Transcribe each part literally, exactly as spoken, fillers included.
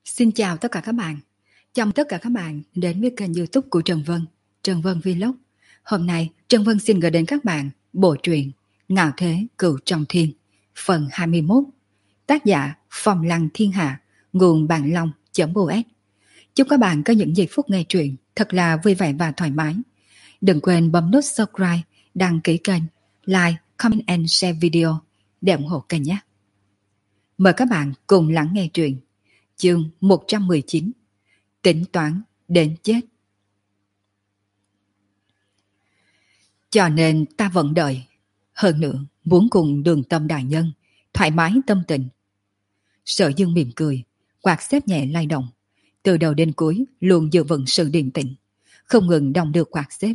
Xin chào tất cả các bạn. Chào mừng tất cả các bạn đến với kênh YouTube của Trần Vân, Trần Vân Vlog. Hôm nay, Trần Vân xin gửi đến các bạn bộ truyện Ngạo Thế Cửu Trọng Thiên, phần hai mươi mốt. Tác giả Phong Lăng Thiên Hạ, nguồn Bạn Long.us. Chúc các bạn có những giây phút nghe truyện thật là vui vẻ và thoải mái. Đừng quên bấm nút subscribe, đăng ký kênh, like, comment and share video để ủng hộ kênh nhé. Mời các bạn cùng lắng nghe truyện. Chương một trăm mười chín. Tính toán đến chết. Cho nên ta vẫn đợi. Hơn nữa muốn cùng Đường Tâm đại nhân thoải mái tâm tình. Sở Dương mỉm cười, quạt xếp nhẹ lay động. Từ đầu đến cuối luôn giữ vững sự điềm tĩnh, không ngừng đong đưa quạt xếp.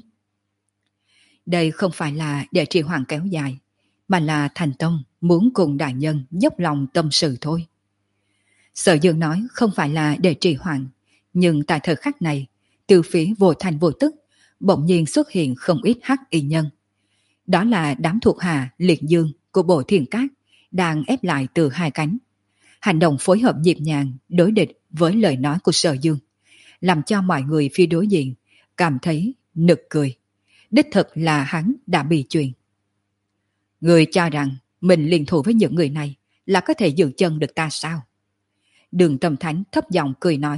Đây không phải là để trì hoãn kéo dài, mà là thành tâm muốn cùng đại nhân dốc lòng tâm sự thôi. Sở Dương nói không phải là để trì hoãn, nhưng tại thời khắc này, từ phía vô thành vô tức, bỗng nhiên xuất hiện không ít hắc y nhân. Đó là đám thuộc hạ liệt dương của bộ Thiên Cát đang ép lại từ hai cánh. Hành động phối hợp nhịp nhàng đối địch với lời nói của Sở Dương, làm cho mọi người phía đối diện cảm thấy nực cười. Đích thực là hắn đã bị chuyện. Người cho rằng mình liên thủ với những người này là có thể giữ chân được ta sao? Đường Tâm Thánh thấp giọng cười nói.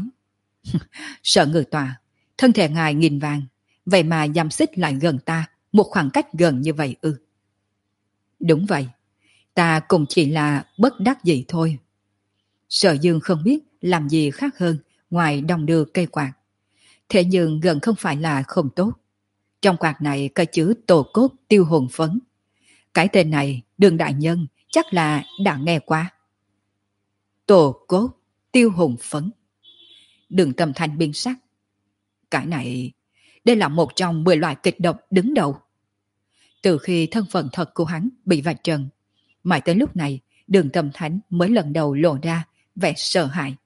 Sợ ngự tòa, thân thể ngài nghìn vàng, vậy mà giam xích lại gần ta một khoảng cách gần như vậy ư? Đúng vậy, ta cũng chỉ là bất đắc dĩ thôi. Sở Dương không biết làm gì khác hơn ngoài đong đưa cây quạt. Thế nhưng gần không phải là không tốt. Trong quạt này có chứa tổ cốt tiêu hồn phấn. Cái tên này Đường đại nhân chắc là đã nghe qua. Tổ cốt tiêu hồn phấn. Đường Tâm Thanh biến sắc. Cái này, đây là một trong mười loại kịch độc đứng đầu. Từ khi thân phận thật của hắn bị vạch trần, mãi tới lúc này Đường Tâm Thanh mới lần đầu lộ ra vẻ sợ hãi.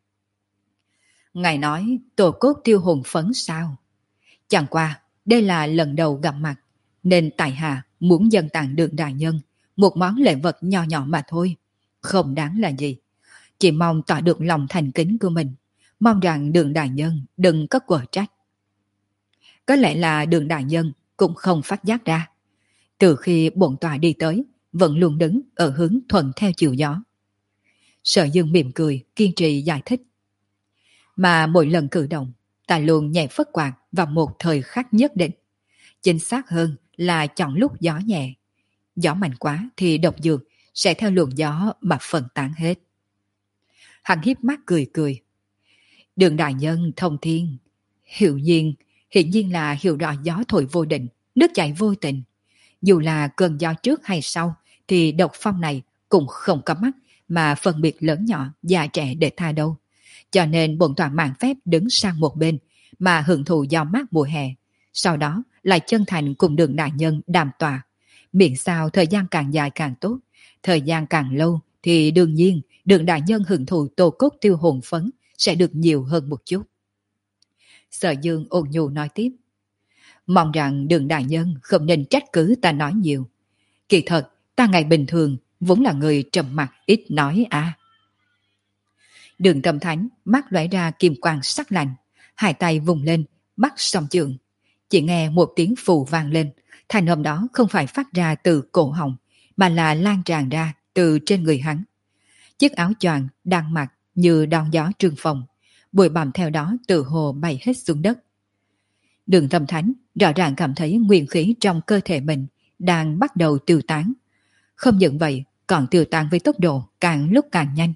Ngài nói tổ cốt tiêu hồn phấn sao? Chẳng qua đây là lần đầu gặp mặt, nên tại hạ muốn dâng tặng Đường đại nhân một món lễ vật nhỏ nhỏ mà thôi, không đáng là gì. Chỉ mong tỏ được lòng thành kính của mình, mong rằng Đường đại nhân đừng có quở trách. Có lẽ là Đường đại nhân cũng không phát giác ra, từ khi bổn tọa đi tới vẫn luôn đứng ở hướng thuận theo chiều gió. Sở Dương mỉm cười kiên trì giải thích. Mà mỗi lần cử động, ta luôn nhẹ phất quạt vào một thời khắc nhất định. Chính xác hơn là chọn lúc gió nhẹ. Gió mạnh quá thì độc dược sẽ theo luồng gió mà phân tán hết. Hắn hiếp mắt cười cười. Đường đại nhân thông thiên, hiệu nhiên, hiện nhiên là hiểu rõ gió thổi vô định, nước chảy vô tình. Dù là cơn gió trước hay sau, thì độc phong này cũng không có mắt mà phân biệt lớn nhỏ, già trẻ để tha đâu. Cho nên bổn tọa mạng phép đứng sang một bên mà hưởng thụ gió mát mùa hè. Sau đó lại chân thành cùng Đường đại nhân đàm tọa. Miễn sao thời gian càng dài càng tốt, thời gian càng lâu thì đương nhiên Đường đại nhân hưởng thụ tổ cốt tiêu hồn phấn sẽ được nhiều hơn một chút. Sở Dương ôn nhu nói tiếp. Mong rằng Đường đại nhân không nên trách cứ ta nói nhiều. Kỳ thật, ta ngày bình thường vốn là người trầm mặc ít nói à. Đường Tâm Thánh mắt lóe ra kim quang sắc lạnh, hai tay vùng lên, bắt song trường. Chỉ nghe một tiếng phù vang lên, thanh âm đó không phải phát ra từ cổ họng, mà là lan tràn ra từ trên người hắn. Chiếc áo choàng đang mặc như đón gió trương phòng, bụi bặm theo đó từ hồ bay hết xuống đất. Đường Tâm Thánh rõ ràng cảm thấy nguyên khí trong cơ thể mình đang bắt đầu tiêu tán. Không những vậy, còn tiêu tán với tốc độ càng lúc càng nhanh.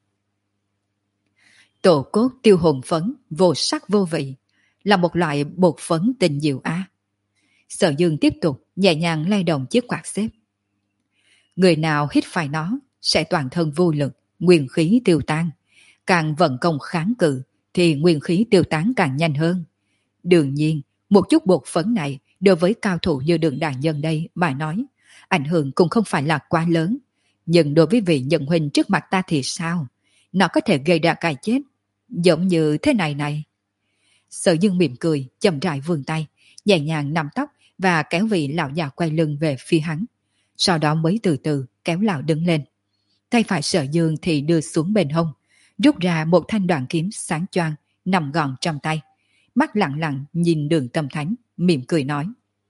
Tổ cốt tiêu hồn phấn vô sắc vô vị là một loại bột phấn tình diệu á. Sở Dương tiếp tục nhẹ nhàng lay động chiếc quạt xếp. Người nào hít phải nó sẽ toàn thân vô lực, nguyên khí tiêu tan. Càng vận công kháng cự thì nguyên khí tiêu tán càng nhanh hơn. Đương nhiên, một chút bột phấn này đối với cao thủ như Đường đại nhân đây mà nói, ảnh hưởng cũng không phải là quá lớn. Nhưng đối với vị nhận huynh trước mặt ta thì sao? Nó có thể gây ra cái chết, giống như thế này này. Sở Dương mỉm cười, chậm rãi vươn tay, nhẹ nhàng nắm tóc và kéo vị lão già quay lưng về phía hắn. Sau đó mới từ từ kéo lão đứng lên. Tay phải Sở Dương thì đưa xuống bên hông, rút ra một thanh đoạn kiếm sáng choang nằm gọn trong tay, mắt lặng lặng nhìn Đường Tâm Thánh, mỉm cười nói: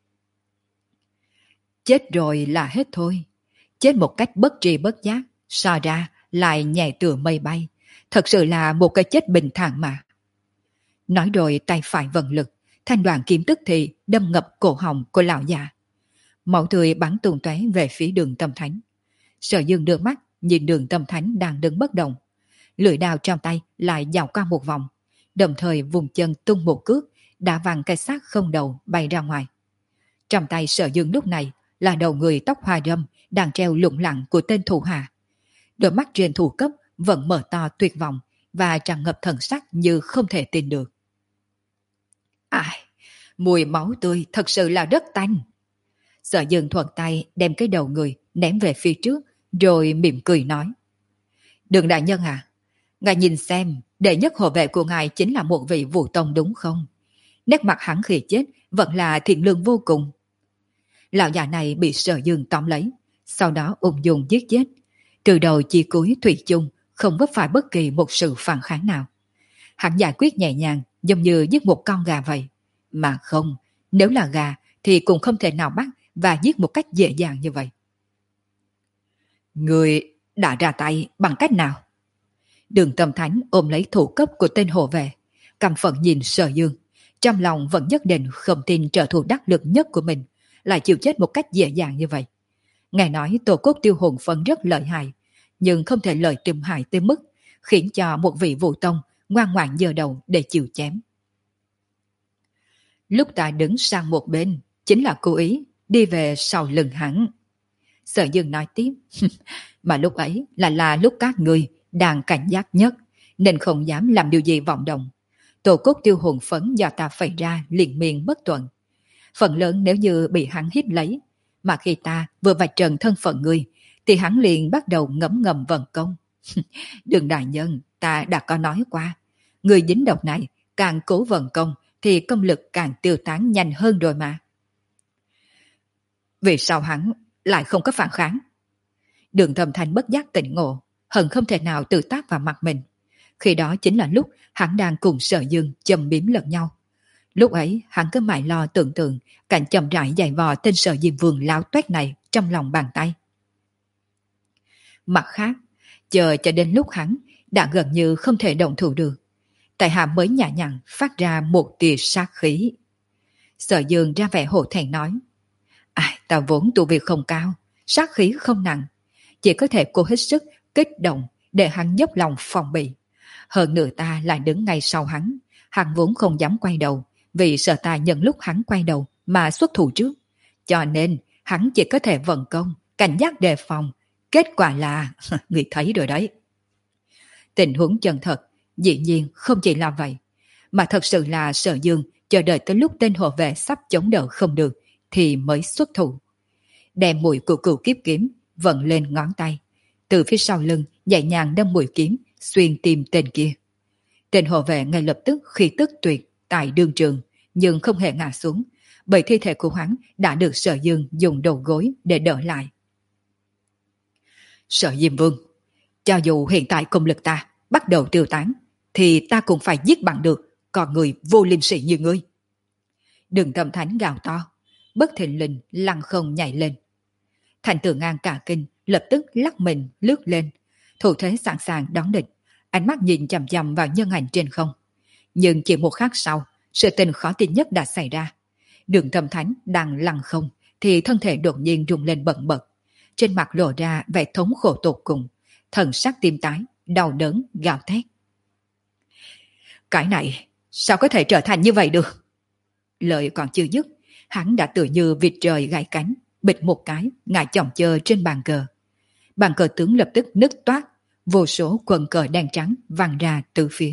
chết rồi là hết thôi, chết một cách bất tri bất giác, so ra lại nhẹ tựa mây bay, thật sự là một cái chết bình thản mà. Nói rồi tay phải vận lực, thanh đoạn kiếm tức thì đâm ngập cổ họng của lão già. Máu tươi bắn tung tóe về phía Đường Tâm Thánh. Sở Dương đưa mắt nhìn Đường Tâm Thánh đang đứng bất động, lưỡi đao trong tay lại dạo qua một vòng, đồng thời vùng chân tung một cước, đã văng cái xác không đầu bay ra ngoài. Trong tay Sở Dương lúc này là đầu người tóc hoa râm đang treo lủng lẳng của tên thủ hạ. Đôi mắt trên thủ cấp vẫn mở to tuyệt vọng và tràn ngập thần sắc như không thể tin được. Ai, mùi máu tươi thật sự là rất tanh. Sở Dương thuận tay đem cái đầu người ném về phía trước, rồi mỉm cười nói: Đường đại nhân à, ngài nhìn xem, đệ nhất hộ vệ của ngài chính là một vị Vũ Tông đúng không? Nét mặt hắn khi chết vẫn là thiện lương vô cùng. Lão già này bị Sở Dương tóm lấy, sau đó ung dung giết chết. Từ đầu chi cuối thủy chung, không vấp phải bất kỳ một sự phản kháng nào. Hắn giải quyết nhẹ nhàng, giống như giết một con gà vậy. Mà không, nếu là gà thì cũng không thể nào bắt và giết một cách dễ dàng như vậy. Người đã ra tay bằng cách nào? Đường Tâm Thánh ôm lấy thủ cấp của tên hộ vệ, căm phẫn nhìn Sở Dương, trong lòng vẫn nhất định không tin trợ thủ đắc lực nhất của mình lại chịu chết một cách dễ dàng như vậy. Ngài nói tổ cốt tiêu hồn phân rất lợi hại, nhưng không thể lợi tìm hại tới mức khiến cho một vị Vũ Tông ngoan ngoãn giơ đầu để chịu chém. Lúc ta đứng sang một bên, chính là cố ý đi về sau lưng hắn. Sở Dương nói tiếp, mà lúc ấy là là lúc các người đang cảnh giác nhất, nên không dám làm điều gì vọng động. Tổ cốt tiêu hồn phấn do ta phẩy ra liền miên bất tuần. Phần lớn nếu như bị hắn hít lấy, mà khi ta vừa vạch trần thân phận ngươi, thì hắn liền bắt đầu ngấm ngầm vận công. Đường đại nhân, ta đã có nói qua, người dính độc này càng cố vận công thì công lực càng tiêu tán nhanh hơn rồi mà. Vì sao hắn lại không có phản kháng? Đường Thâm Thanh bất giác tỉnh ngộ, hận không thể nào tự tác vào mặt mình. Khi đó chính là lúc hắn đang cùng Sở Dương châm biếm lẫn nhau. Lúc ấy hắn cứ mãi lo tưởng tượng cảnh chậm rãi giày vò tên Sở Diêm Vương láo toét này trong lòng bàn tay. Mặt khác, chờ cho đến lúc hắn đã gần như không thể động thủ được, tại hạ mới nhả nhặn phát ra một tia sát khí. Sở Dương ra vẻ hổ thẹn nói, ai, ta vốn tu vi không cao, sát khí không nặng, chỉ có thể cố hết sức kích động để hắn dốc lòng phòng bị. Hơn nữa ta lại đứng ngay sau hắn, hắn vốn không dám quay đầu, vì sợ ta nhận lúc hắn quay đầu mà xuất thủ trước. Cho nên hắn chỉ có thể vận công, cảnh giác đề phòng. Kết quả là, người thấy rồi đấy. Tình huống chân thật, dĩ nhiên không chỉ là vậy, mà thật sự là Sở Dương chờ đợi tới lúc tên hộ vệ sắp chống đỡ không được thì mới xuất thủ. Đem mũi của cửu kiếp kiếm vận lên ngón tay, từ phía sau lưng nhẹ nhàng đâm mũi kiếm xuyên tim tên kia. Tên hộ vệ ngay lập tức khí tức tuyệt tại đương trường, nhưng không hề ngã xuống, bởi thi thể của hắn đã được Sở Dương dùng đầu gối để đỡ lại. Sở Diêm Vương, cho dù hiện tại công lực ta bắt đầu tiêu tán, thì ta cũng phải giết bằng được con người vô liêm sỉ như ngươi. Đường Tâm Thánh gào to, bất thình lình lăng không nhảy lên. Thành Tử Ngang cả kinh, lập tức lắc mình lướt lên, thủ thế sẵn sàng đón địch, ánh mắt nhìn chằm chằm vào nhân ảnh trên không. Nhưng chỉ một khắc sau, sự tình khó tin nhất đã xảy ra. Đường Tâm Thánh đang lăng không, thì thân thể đột nhiên rung lên bần bật. Trên mặt lộ ra vẻ thống khổ tột cùng, thần sắc tim tái, đau đớn, gào thét. Cái này, sao có thể trở thành như vậy được? Lời còn chưa dứt, hắn đã tự như vịt trời gãy cánh, bịch một cái, ngã chồng chơ trên bàn cờ. Bàn cờ tướng lập tức nứt toát, vô số quần cờ đen trắng văng ra từ phía.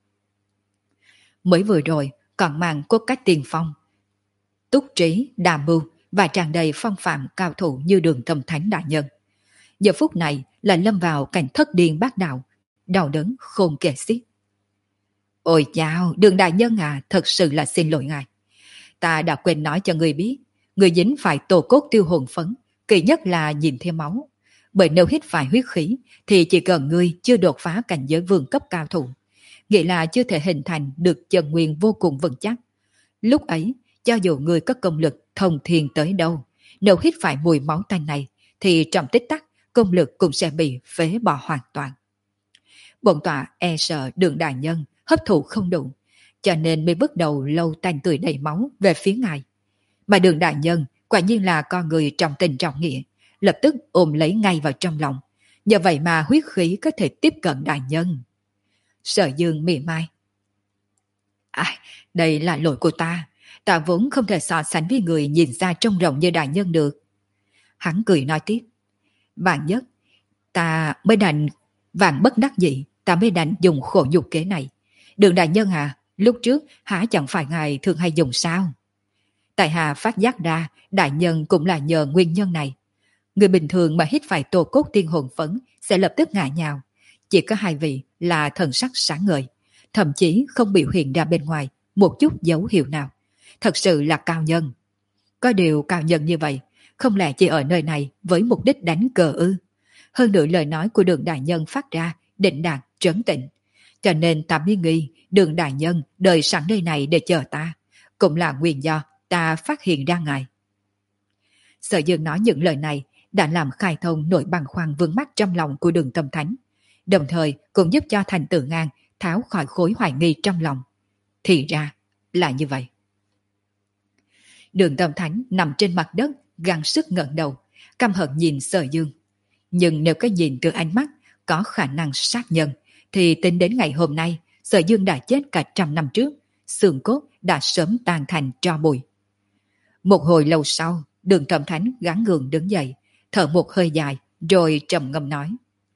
Mới vừa rồi, còn mang cốt cách tiền phong. Túc trí, đà mưu và tràn đầy phong phạm cao thủ như Đường Tâm Thánh đại nhân. Giờ phút này là lâm vào cảnh thất điên bát đạo, đau đớn khôn kể xiết. Ôi chao, Đường đại nhân à, thật sự là xin lỗi ngài. Ta đã quên nói cho người biết, người dính phải tổ cốt tiêu hồn phấn, kỳ nhất là nhìn thêm máu. Bởi nếu hít phải huyết khí thì chỉ cần ngươi chưa đột phá cảnh giới vương cấp cao thủ, nghĩa là chưa thể hình thành được chân nguyên vô cùng vững chắc. Lúc ấy, cho dù ngươi có công lực thông thiên tới đâu, nếu hít phải mùi máu tanh này, thì trong tích tắc, công lực cũng sẽ bị phế bỏ hoàn toàn. Bổn tọa e sợ Đường đại nhân hấp thụ không đủ, cho nên mới bước đầu lâu tanh tươi đầy máu về phía ngài. Mà Đường đại nhân quả nhiên là con người trọng tình trọng nghĩa, lập tức ôm lấy ngay vào trong lòng. Nhờ vậy mà huyết khí có thể tiếp cận đại nhân. Sở Dương mỉa mai. À, đây là lỗi của ta. Ta vốn không thể so sánh với người nhìn ra trông rộng như đại nhân được. Hắn cười nói tiếp. Vạn nhất, ta mới đành, vạn bất đắc dĩ, ta mới đành dùng khổ nhục kế này. Đường đại nhân à, lúc trước hả chẳng phải ngài thường hay dùng sao? Tại hạ phát giác ra, đại nhân cũng là nhờ nguyên nhân này. Người bình thường mà hít phải tổ cốt tiên hồn phấn sẽ lập tức ngã nhào. Chỉ có hai vị là thần sắc sáng ngời, thậm chí không biểu hiện ra bên ngoài một chút dấu hiệu nào. Thật sự là cao nhân. Có điều cao nhân như vậy, không lẽ chỉ ở nơi này với mục đích đánh cờ ư? Hơn nữa lời nói của Đường đại nhân phát ra định đạt trấn tĩnh, cho nên ta mới nghi Đường đại nhân đợi sẵn nơi này để chờ ta, cũng là nguyên do ta phát hiện ra ngài. Sở Dương nói những lời này đã làm khai thông nỗi băn khoăn vướng mắc trong lòng của Đường Tâm Thánh, đồng thời cũng giúp cho Thành Tử Ngang tháo khỏi khối hoài nghi trong lòng. Thì ra là như vậy. Đường Tâm Thánh nằm trên mặt đất, gắng sức ngẩng đầu, căm hận nhìn Sở Dương. Nhưng nếu có nhìn từ ánh mắt có khả năng sát nhân, thì tính đến ngày hôm nay, Sở Dương đã chết cả trăm năm trước, xương cốt đã sớm tan thành tro bụi. Một hồi lâu sau, Đường Tâm Thánh gắng gượng đứng dậy, thở một hơi dài, rồi trầm ngâm nói.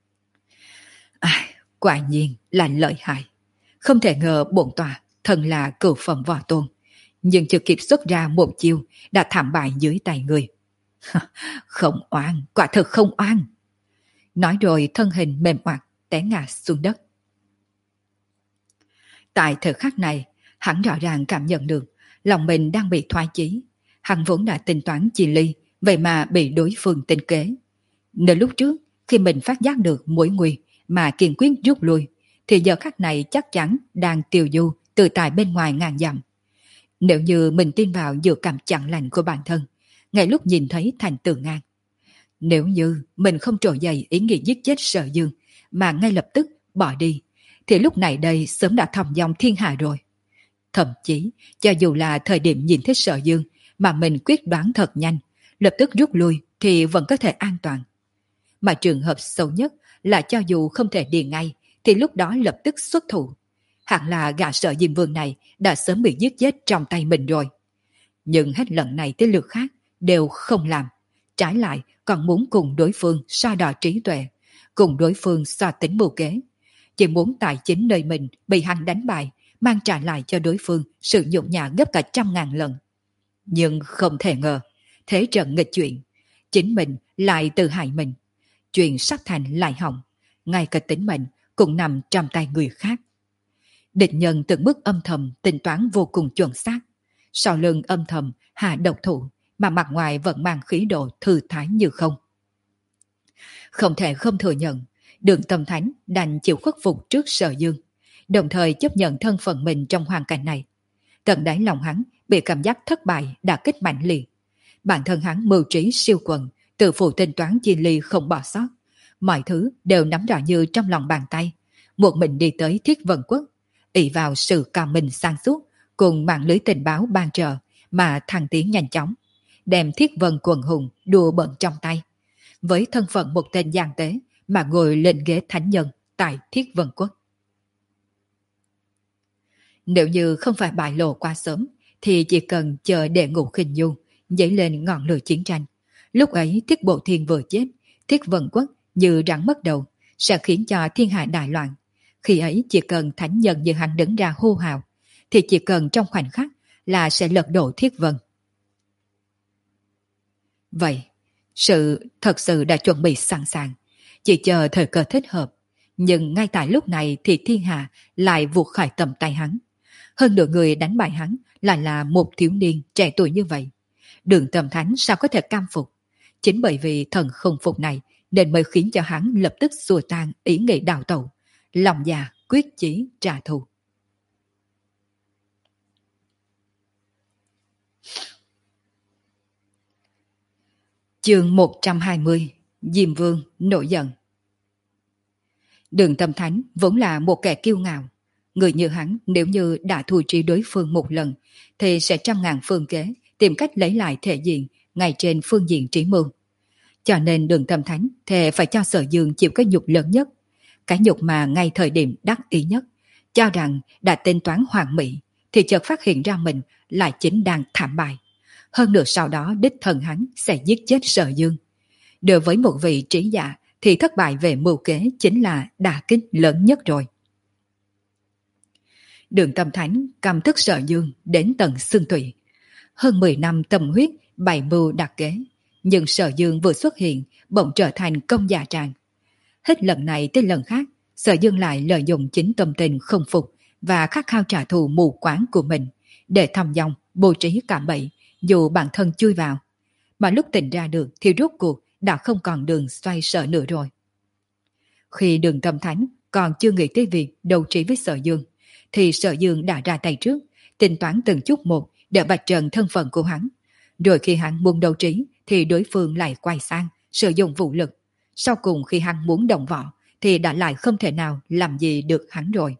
À, quả nhiên là lợi hại. Không thể ngờ bổn tọa thần là cửu phẩm võ tôn, nhưng chưa kịp xuất ra một chiêu đã thảm bại dưới tay người. Không oan, quả thực không oan. Nói rồi thân hình mềm oặt té ngã xuống đất. Tại thời khắc này, hắn rõ ràng cảm nhận được lòng mình đang bị thoái chí. Hắn vốn đã tính toán chi ly, vậy mà bị đối phương tính kế. Nếu lúc trước, khi mình phát giác được mối nguy mà kiên quyết rút lui, thì giờ khắc này chắc chắn đang tiêu du từ tại bên ngoài ngàn dặm. Nếu như mình tin vào dự cảm chẳng lành của bản thân, ngay lúc nhìn thấy Thành Tử Ngang. Nếu như mình không trỗi dậy ý nghĩ giết chết Sở Dương, mà ngay lập tức bỏ đi, thì lúc này đây sớm đã thòng dòng thiên hạ rồi. Thậm chí, cho dù là thời điểm nhìn thấy Sở Dương, mà mình quyết đoán thật nhanh, lập tức rút lui thì vẫn có thể an toàn. Mà trường hợp xấu nhất là cho dù không thể đi ngay, thì lúc đó lập tức xuất thủ. Hẳn là gã Sở Diêm Vương này đã sớm bị giết chết trong tay mình rồi. Nhưng hết lần này tới lượt khác đều không làm. Trái lại còn muốn cùng đối phương so đo trí tuệ, cùng đối phương so tính mưu kế. Chỉ muốn tài chính nơi mình bị hắn đánh bại, mang trả lại cho đối phương sự nhục nhã gấp cả trăm ngàn lần. Nhưng không thể ngờ, thế trận nghịch chuyện, chính mình lại tự hại mình. Chuyện sắp thành lại hỏng, ngay cả tính mệnh cũng nằm trong tay người khác. Địch nhân từng bước âm thầm tính toán vô cùng chuẩn xác. Sau lưng âm thầm hạ độc thủ, mà mặt ngoài vẫn mang khí độ thư thái như không. Không thể không thừa nhận, Đường Tâm Thánh đành chịu khuất phục trước Sở Dương, đồng thời chấp nhận thân phận mình trong hoàn cảnh này. Tận đáy lòng hắn bị cảm giác thất bại đã kích mạnh liệt. Bản thân hắn mưu trí siêu quần, tự phụ tính toán chi ly không bỏ sót. Mọi thứ đều nắm rõ như trong lòng bàn tay. Một mình đi tới Thiết Vân Quốc, ỷ vào sự cao minh sang suốt cùng mạng lưới tình báo ban trợ mà thăng tiến nhanh chóng, đem Thiết Vân quần hùng đùa bận trong tay. Với thân phận một tên gian tế mà ngồi lên ghế thánh nhân tại Thiết Vân Quốc. Nếu như không phải bại lộ quá sớm, thì chỉ cần chờ Đệ Ngũ Khinh Du dấy lên ngọn lửa chiến tranh. Lúc ấy Thiết Bộ Thiên vừa chết, Thiết Vân Quốc như rắn mất đầu, sẽ khiến cho thiên hạ đại loạn. Khi ấy chỉ cần thánh nhân như hắn đứng ra hô hào, thì chỉ cần trong khoảnh khắc là sẽ lật đổ Thiết Vân. Vậy, sự thật sự đã chuẩn bị sẵn sàng, chỉ chờ thời cơ thích hợp. Nhưng ngay tại lúc này thì thiên hạ lại vụt khỏi tầm tay hắn. Hơn nửa người đánh bại hắn lại là một thiếu niên trẻ tuổi như vậy. Đường Tâm Thánh sao có thể cam phục? Chính bởi vì thần không phục này nên mới khiến cho hắn lập tức xua tan ý nghĩ đào tẩu, lòng già quyết chí trả thù. Chương một trăm hai mươi. Diêm Vương nổi giận. Đường Tâm Thánh vốn là một kẻ kiêu ngạo. Người như hắn nếu như đã thù trí đối phương một lần thì sẽ trăm ngàn phương kế tìm cách lấy lại thể diện ngay trên phương diện trí mưu. Cho nên Đường Tâm Thánh thề phải cho Sở Dương chịu cái nhục lớn nhất, cái nhục mà ngay thời điểm đắc ý nhất, cho rằng đã tính toán hoàn mỹ, thì chợt phát hiện ra mình lại chính đang thảm bại. Hơn nữa sau đó đích thân hắn sẽ giết chết Sở Dương. Đối với một vị trí giả thì thất bại về mưu kế chính là đả kích lớn nhất rồi. Đường Tâm Thánh căm thức Sở Dương đến tận xương tủy. Hơn mười năm tâm huyết bày mưu đặt kế, nhưng Sở Dương vừa xuất hiện bỗng trở thành công dạ tràng. Hết lần này tới lần khác, Sở Dương lại lợi dụng chính tâm tình không phục và khát khao trả thù mù quáng của mình để thăm dòng bố trí cạm bẫy, dù bản thân chui vào. Mà lúc tỉnh ra được thì rốt cuộc đã không còn đường xoay sở nữa rồi. Khi Đường Tâm Thánh còn chưa nghĩ tới việc đấu trí với Sở Dương, thì Sở Dương đã ra tay trước, tính toán từng chút một để vạch trần thân phận của hắn. Rồi khi hắn muốn đấu trí thì đối phương lại quay sang sử dụng vũ lực. Sau cùng khi hắn muốn động võ thì đã lại không thể nào làm gì được hắn rồi.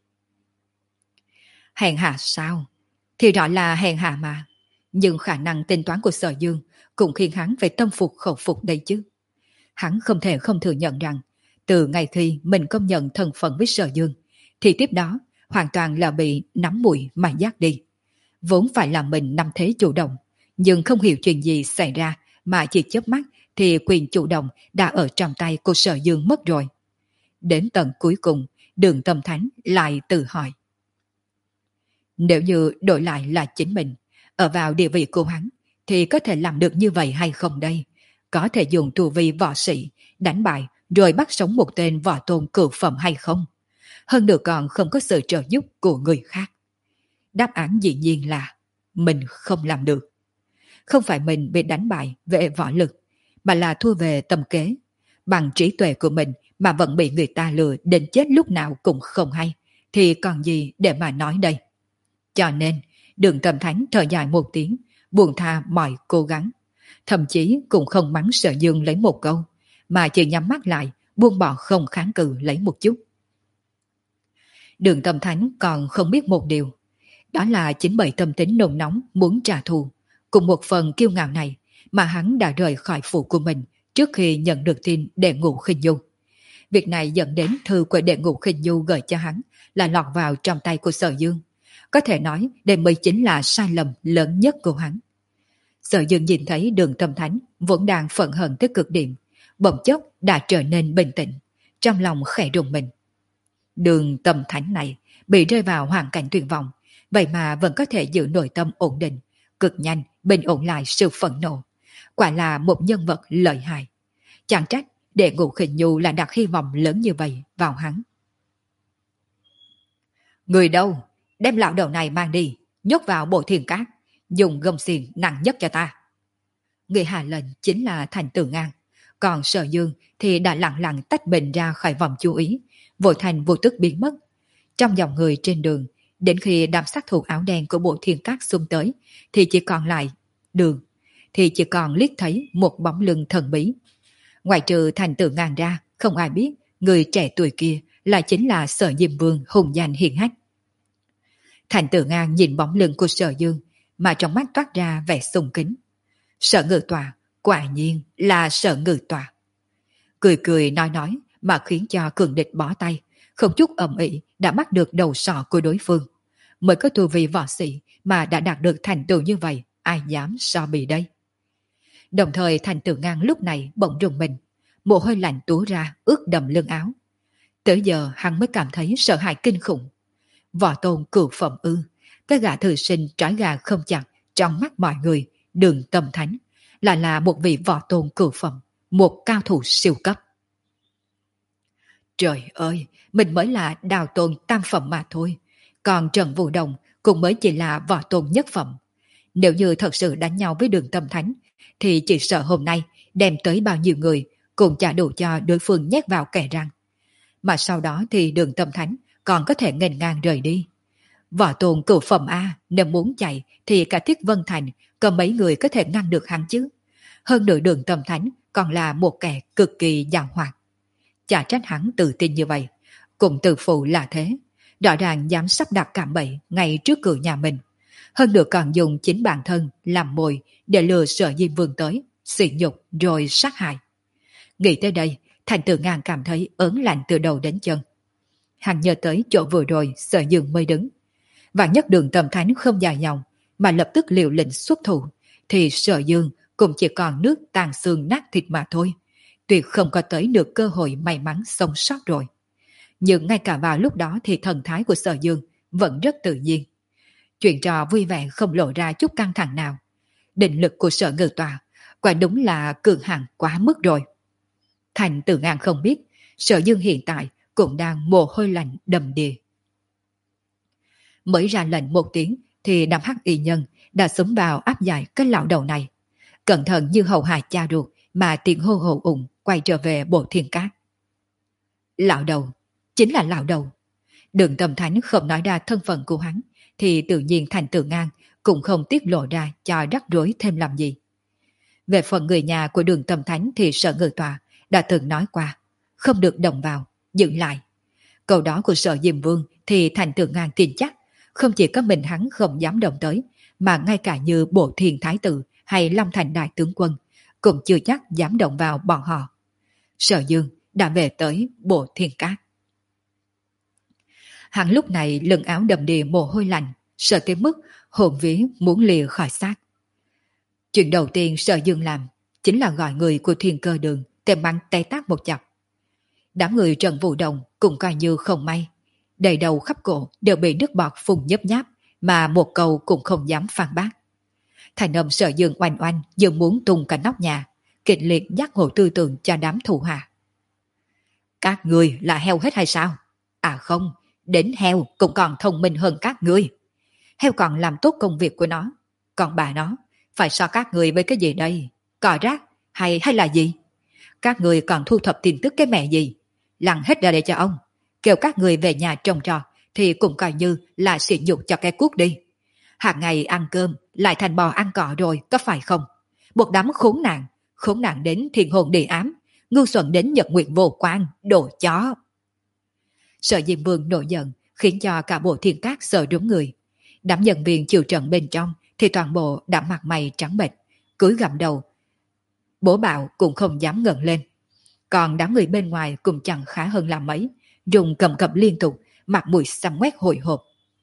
Hèn hạ sao? Thì rõ là hèn hạ mà. Nhưng khả năng tính toán của Sở Dương cũng khiến hắn phải tâm phục khẩu phục đây chứ. Hắn không thể không thừa nhận rằng từ ngày khi mình công nhận thân phận với Sở Dương thì tiếp đó hoàn toàn là bị nắm mũi mà dắt đi. Vốn phải là mình nắm thế chủ động, nhưng không hiểu chuyện gì xảy ra mà chỉ chớp mắt thì quyền chủ động đã ở trong tay của Sở Dương mất rồi. Đến tận cuối cùng, Đường Tâm Thánh lại tự hỏi. Nếu như đổi lại là chính mình, ở vào địa vị của hắn, thì có thể làm được như vậy hay không đây? Có thể dùng tu vi võ sĩ, đánh bại rồi bắt sống một tên võ tôn cửu phẩm hay không? Hơn nữa còn không có sự trợ giúp của người khác. Đáp án dĩ nhiên là mình không làm được. Không phải mình bị đánh bại về võ lực, mà là thua về tâm kế. Bằng trí tuệ của mình mà vẫn bị người ta lừa đến chết lúc nào cũng không hay, thì còn gì để mà nói đây. Cho nên, Đường Tâm Thánh thở dài một tiếng, buông tha mọi cố gắng. Thậm chí cũng không mắng Sở Dương lấy một câu, mà chỉ nhắm mắt lại, buông bỏ không kháng cự lấy một chút. Đường Tâm Thánh còn không biết một điều. Đó là chính bởi tâm tính nồng nóng muốn trả thù, cùng một phần kiêu ngạo này mà hắn đã rời khỏi phủ của mình trước khi nhận được tin Đệ Ngũ Khinh Du. Việc này dẫn đến thư của Đệ Ngũ Khinh Du gửi cho hắn là lọt vào trong tay của Sở Dương. Có thể nói đây mới chính là sai lầm lớn nhất của hắn. Sở Dương nhìn thấy Đường Tâm Thánh vẫn đang phẫn hận tới cực điểm, bỗng chốc đã trở nên bình tĩnh, trong lòng khẽ rùng mình. Đường Tâm Thánh này bị rơi vào hoàn cảnh tuyệt vọng, vậy mà vẫn có thể giữ nội tâm ổn định, cực nhanh bình ổn lại sự phẫn nộ. Quả là một nhân vật lợi hại. Chẳng trách Đệ Ngũ Khinh Du là đặt hy vọng lớn như vậy vào hắn. Người đâu? Đem lão đầu này mang đi, nhốt vào bộ thiền cát, dùng gông xiềng nặng nhất cho ta. Người hạ lệnh chính là Thành Tử Ngang, còn Sở Dương thì đã lặng lặng tách mình ra khỏi vòng chú ý, vội thành vô tức biến mất. Trong dòng người trên đường, đến khi đám sát thủ áo đen của bộ thiên cát xung tới, thì chỉ còn lại đường, thì chỉ còn liếc thấy một bóng lưng thần bí. Ngoài trừ Thành Tử Ngang ra, không ai biết người trẻ tuổi kia lại chính là Sở Diêm Vương hùng danh hiển hách. Thành Tử Ngang nhìn bóng lưng của Sở Dương mà trong mắt toát ra vẻ sùng kính. Sở Ngự Tọa, quả nhiên là Sở Ngự Tọa. Cười cười nói nói mà khiến cho cường địch bỏ tay, không chút ầm ĩ đã bắt được đầu sọ của đối phương. Mới có tu vi võ sĩ mà đã đạt được thành tựu như vậy, ai dám so bì đây. Đồng thời Thành Tử Ngang lúc này bỗng rùng mình, mồ hôi lạnh túa ra ướt đầm lưng áo. Tới giờ hắn mới cảm thấy sợ hãi kinh khủng. Võ tôn cửu phẩm ư? Cái gã thư sinh trói gà không chặt trong mắt mọi người, Đường Tâm Thánh là là một vị võ tôn cửu phẩm, một cao thủ siêu cấp. Trời ơi, mình mới là đào tôn tam phẩm mà thôi, còn Trần Vũ Đồng cũng mới chỉ là võ tôn nhất phẩm. Nếu như thật sự đánh nhau với Đường Tâm Thánh, thì chỉ sợ hôm nay đem tới bao nhiêu người cũng chả đủ cho đối phương nhét vào kẻ răng. Mà sau đó thì Đường Tâm Thánh còn có thể nghênh ngang rời đi. Võ Tôn cửu phẩm A nếu muốn chạy thì cả Thiết Vân Thành có mấy người có thể ngăn được hắn chứ. Hơn nữa Đường Tâm Thánh còn là một kẻ cực kỳ giàu hoạt. Chả trách hắn tự tin như vậy. Cùng từ phụ là thế. Rõ ràng dám sắp đặt cạm bẫy ngay trước cửa nhà mình. Hơn nữa còn dùng chính bản thân làm mồi để lừa Sở Diêm Vương tới, sỉ nhục rồi sát hại. Nghĩ tới đây, Thành Tử Ngang cảm thấy ớn lạnh từ đầu đến chân. Hắn nhớ tới chỗ vừa rồi Sở Dương mới đứng. Và nhất Đường Tâm Thánh không dài dòng mà lập tức liều lĩnh xuất thủ, thì Sở Dương cũng chỉ còn nước tàn xương nát thịt mà thôi. Tuyệt không có tới được cơ hội may mắn sống sót rồi. Nhưng ngay cả vào lúc đó thì thần thái của Sở Dương vẫn rất tự nhiên. Chuyện trò vui vẻ không lộ ra chút căng thẳng nào. Định lực của Sở Ngự Tòa quả đúng là cường hãn quá mức rồi. Thành Tử Ngang không biết Sở Dương hiện tại cũng đang mồ hôi lạnh đầm đìa. Mới ra lệnh một tiếng thì đám hắc y nhân đã súng vào áp giải cái lão đầu này. Cẩn thận như hầu hài cha ruột mà tiếng hô hô ủng quay trở về bộ thiên cát. Lão đầu, chính là lão đầu. Đường Tâm Thánh không nói ra thân phận của hắn thì tự nhiên Thành Tử Ngang cũng không tiết lộ ra cho rắc rối thêm làm gì. Về phần người nhà của Đường Tâm Thánh thì Sở Ngự Tòa đã từng nói qua, không được động vào, dừng lại. Câu đó của Sở Diêm Vương thì Thành Tử Ngang tin chắc, không chỉ có mình hắn không dám động tới, mà ngay cả như Bộ Thiên Thái Tử hay Long Thành Đại Tướng Quân cũng chưa chắc dám động vào bọn họ. Sở Dương đã về tới Bộ Thiên Cát. Hắn lúc này lưng áo đầm đìa mồ hôi lạnh, sợ tới mức hồn vía muốn lìa khỏi xác. Chuyện đầu tiên Sở Dương làm chính là gọi người của Thiên Cơ Đường tìm bắn tay tác một chập. Đám người Trần Vũ Đồng cũng coi như không may, đầy đầu khắp cổ đều bị nước bọt phun nhấp nháp, mà một câu cũng không dám phản bác. Thành âm Sở Dương oanh oanh dường muốn tung cả nóc nhà, kịch liệt giác ngộ tư tưởng cho đám thù hạ. Các người là heo hết hay sao? À không, đến heo cũng còn thông minh hơn các ngươi. Heo còn làm tốt công việc của nó, còn bà nó phải so các người với cái gì đây? Cò rác hay hay là gì? Các người còn thu thập tin tức cái mẹ gì? Lăn hết ra đây cho ông. Kêu các người về nhà trông trò thì cũng coi như là sỉ nhục cho cái cuốc đi. Hàng ngày ăn cơm lại thành bò ăn cỏ rồi, có phải không? Một đám khốn nạn, khốn nạn đến thiên hồn địa ám, ngu xuẩn đến nhật nguyện vô quan, đồ chó. Sở Diêm Vương nổi giận khiến cho cả bộ Thiên Cát sợ đúng người. Đám nhân viên chịu trận bên trong thì toàn bộ đã mặt mày trắng bệch, cúi gặm đầu. Bố bạo cũng không dám ngẩng lên. Còn đám người bên ngoài cũng chẳng khá hơn là mấy, dùng cầm cập liên tục, mặt mũi xăm ngoét hồi hộp.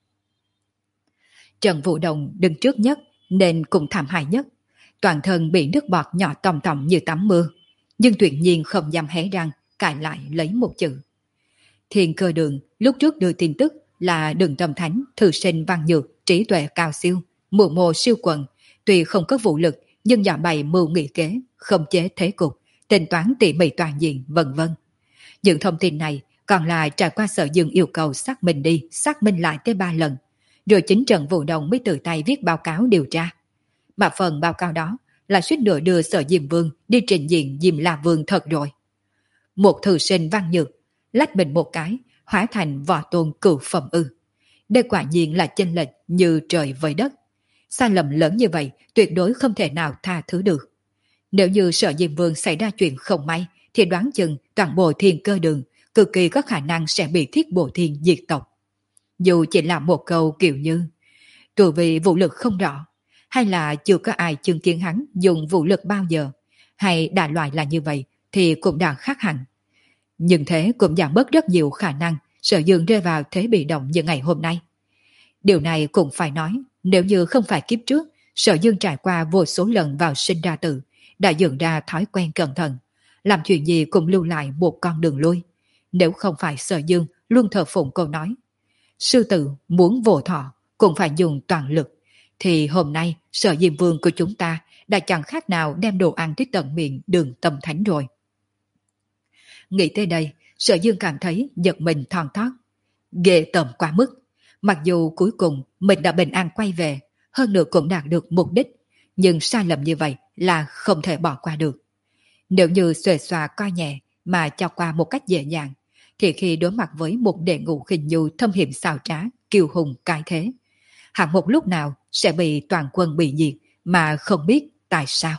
Trần Vũ Đồng đứng trước nhất nên cũng thảm hại nhất. Toàn thân bị nước bọt nhỏ tòng tòng như tắm mưa, nhưng tuyệt nhiên không dám hé răng cãi lại lấy một chữ. Thiên Cơ Đường lúc trước đưa tin tức là Đường Tâm Thánh thư sinh văn nhược, trí tuệ cao siêu, mưu mô siêu quần, tuy không có vũ lực nhưng giả bày mưu nghị kế, không chế thế cục, tính toán tỉ mỉ toàn diện, vân vân. Những thông tin này còn là trải qua Sở Dương yêu cầu xác minh đi, xác minh lại tới ba lần, rồi chính Trần Vũ Đồng mới tự tay viết báo cáo điều tra. Mà phần báo cáo đó là suýt nữa đưa Sở Diêm Vương đi trình diện Diêm La Vương thật rồi. Một thư sinh văn nhược, lách mình một cái, hóa thành võ tôn cửu phẩm ư. Đây quả nhiên là chênh lệch như trời với đất. Sai lầm lớn như vậy tuyệt đối không thể nào tha thứ được. Nếu như Sở Diêm Vương xảy ra chuyện không may, thì đoán chừng toàn bộ Thiên Cơ Đường cực kỳ có khả năng sẽ bị Thiết Bộ Thiên diệt tộc. Dù chỉ là một câu kiểu như tuổi vì vũ lực không rõ, hay là chưa có ai chứng kiến hắn dùng vũ lực bao giờ, hay đại loại là như vậy, thì cũng đã khác hẳn. Nhưng thế cũng giảm bớt rất nhiều khả năng Sở Dương rơi vào thế bị động như ngày hôm nay. Điều này cũng phải nói, nếu như không phải kiếp trước Sở Dương trải qua vô số lần vào sinh ra tử, đã dựng ra thói quen cẩn thận, làm chuyện gì cũng lưu lại một con đường lui. Nếu không phải Sở Dương luôn thờ phụng câu nói sư tử muốn vô thọ cũng phải dùng toàn lực, thì hôm nay Sở Diêm Vương của chúng ta đã chẳng khác nào đem đồ ăn tới tận miệng Đường Tâm Thánh rồi. Nghĩ tới đây, Sở Dương cảm thấy giật mình thon thót. Ghê tởm quá mức. Mặc dù cuối cùng mình đã bình an quay về, hơn nữa cũng đạt được mục đích, nhưng sai lầm như vậy là không thể bỏ qua được. Nếu như xuề xòa coi nhẹ mà cho qua một cách dễ dàng, thì khi đối mặt với một đệ ngũ khinh nhu thâm hiểm xảo trá, kiêu hùng cái thế, hẳn một lúc nào sẽ bị toàn quân bị diệt mà không biết tại sao.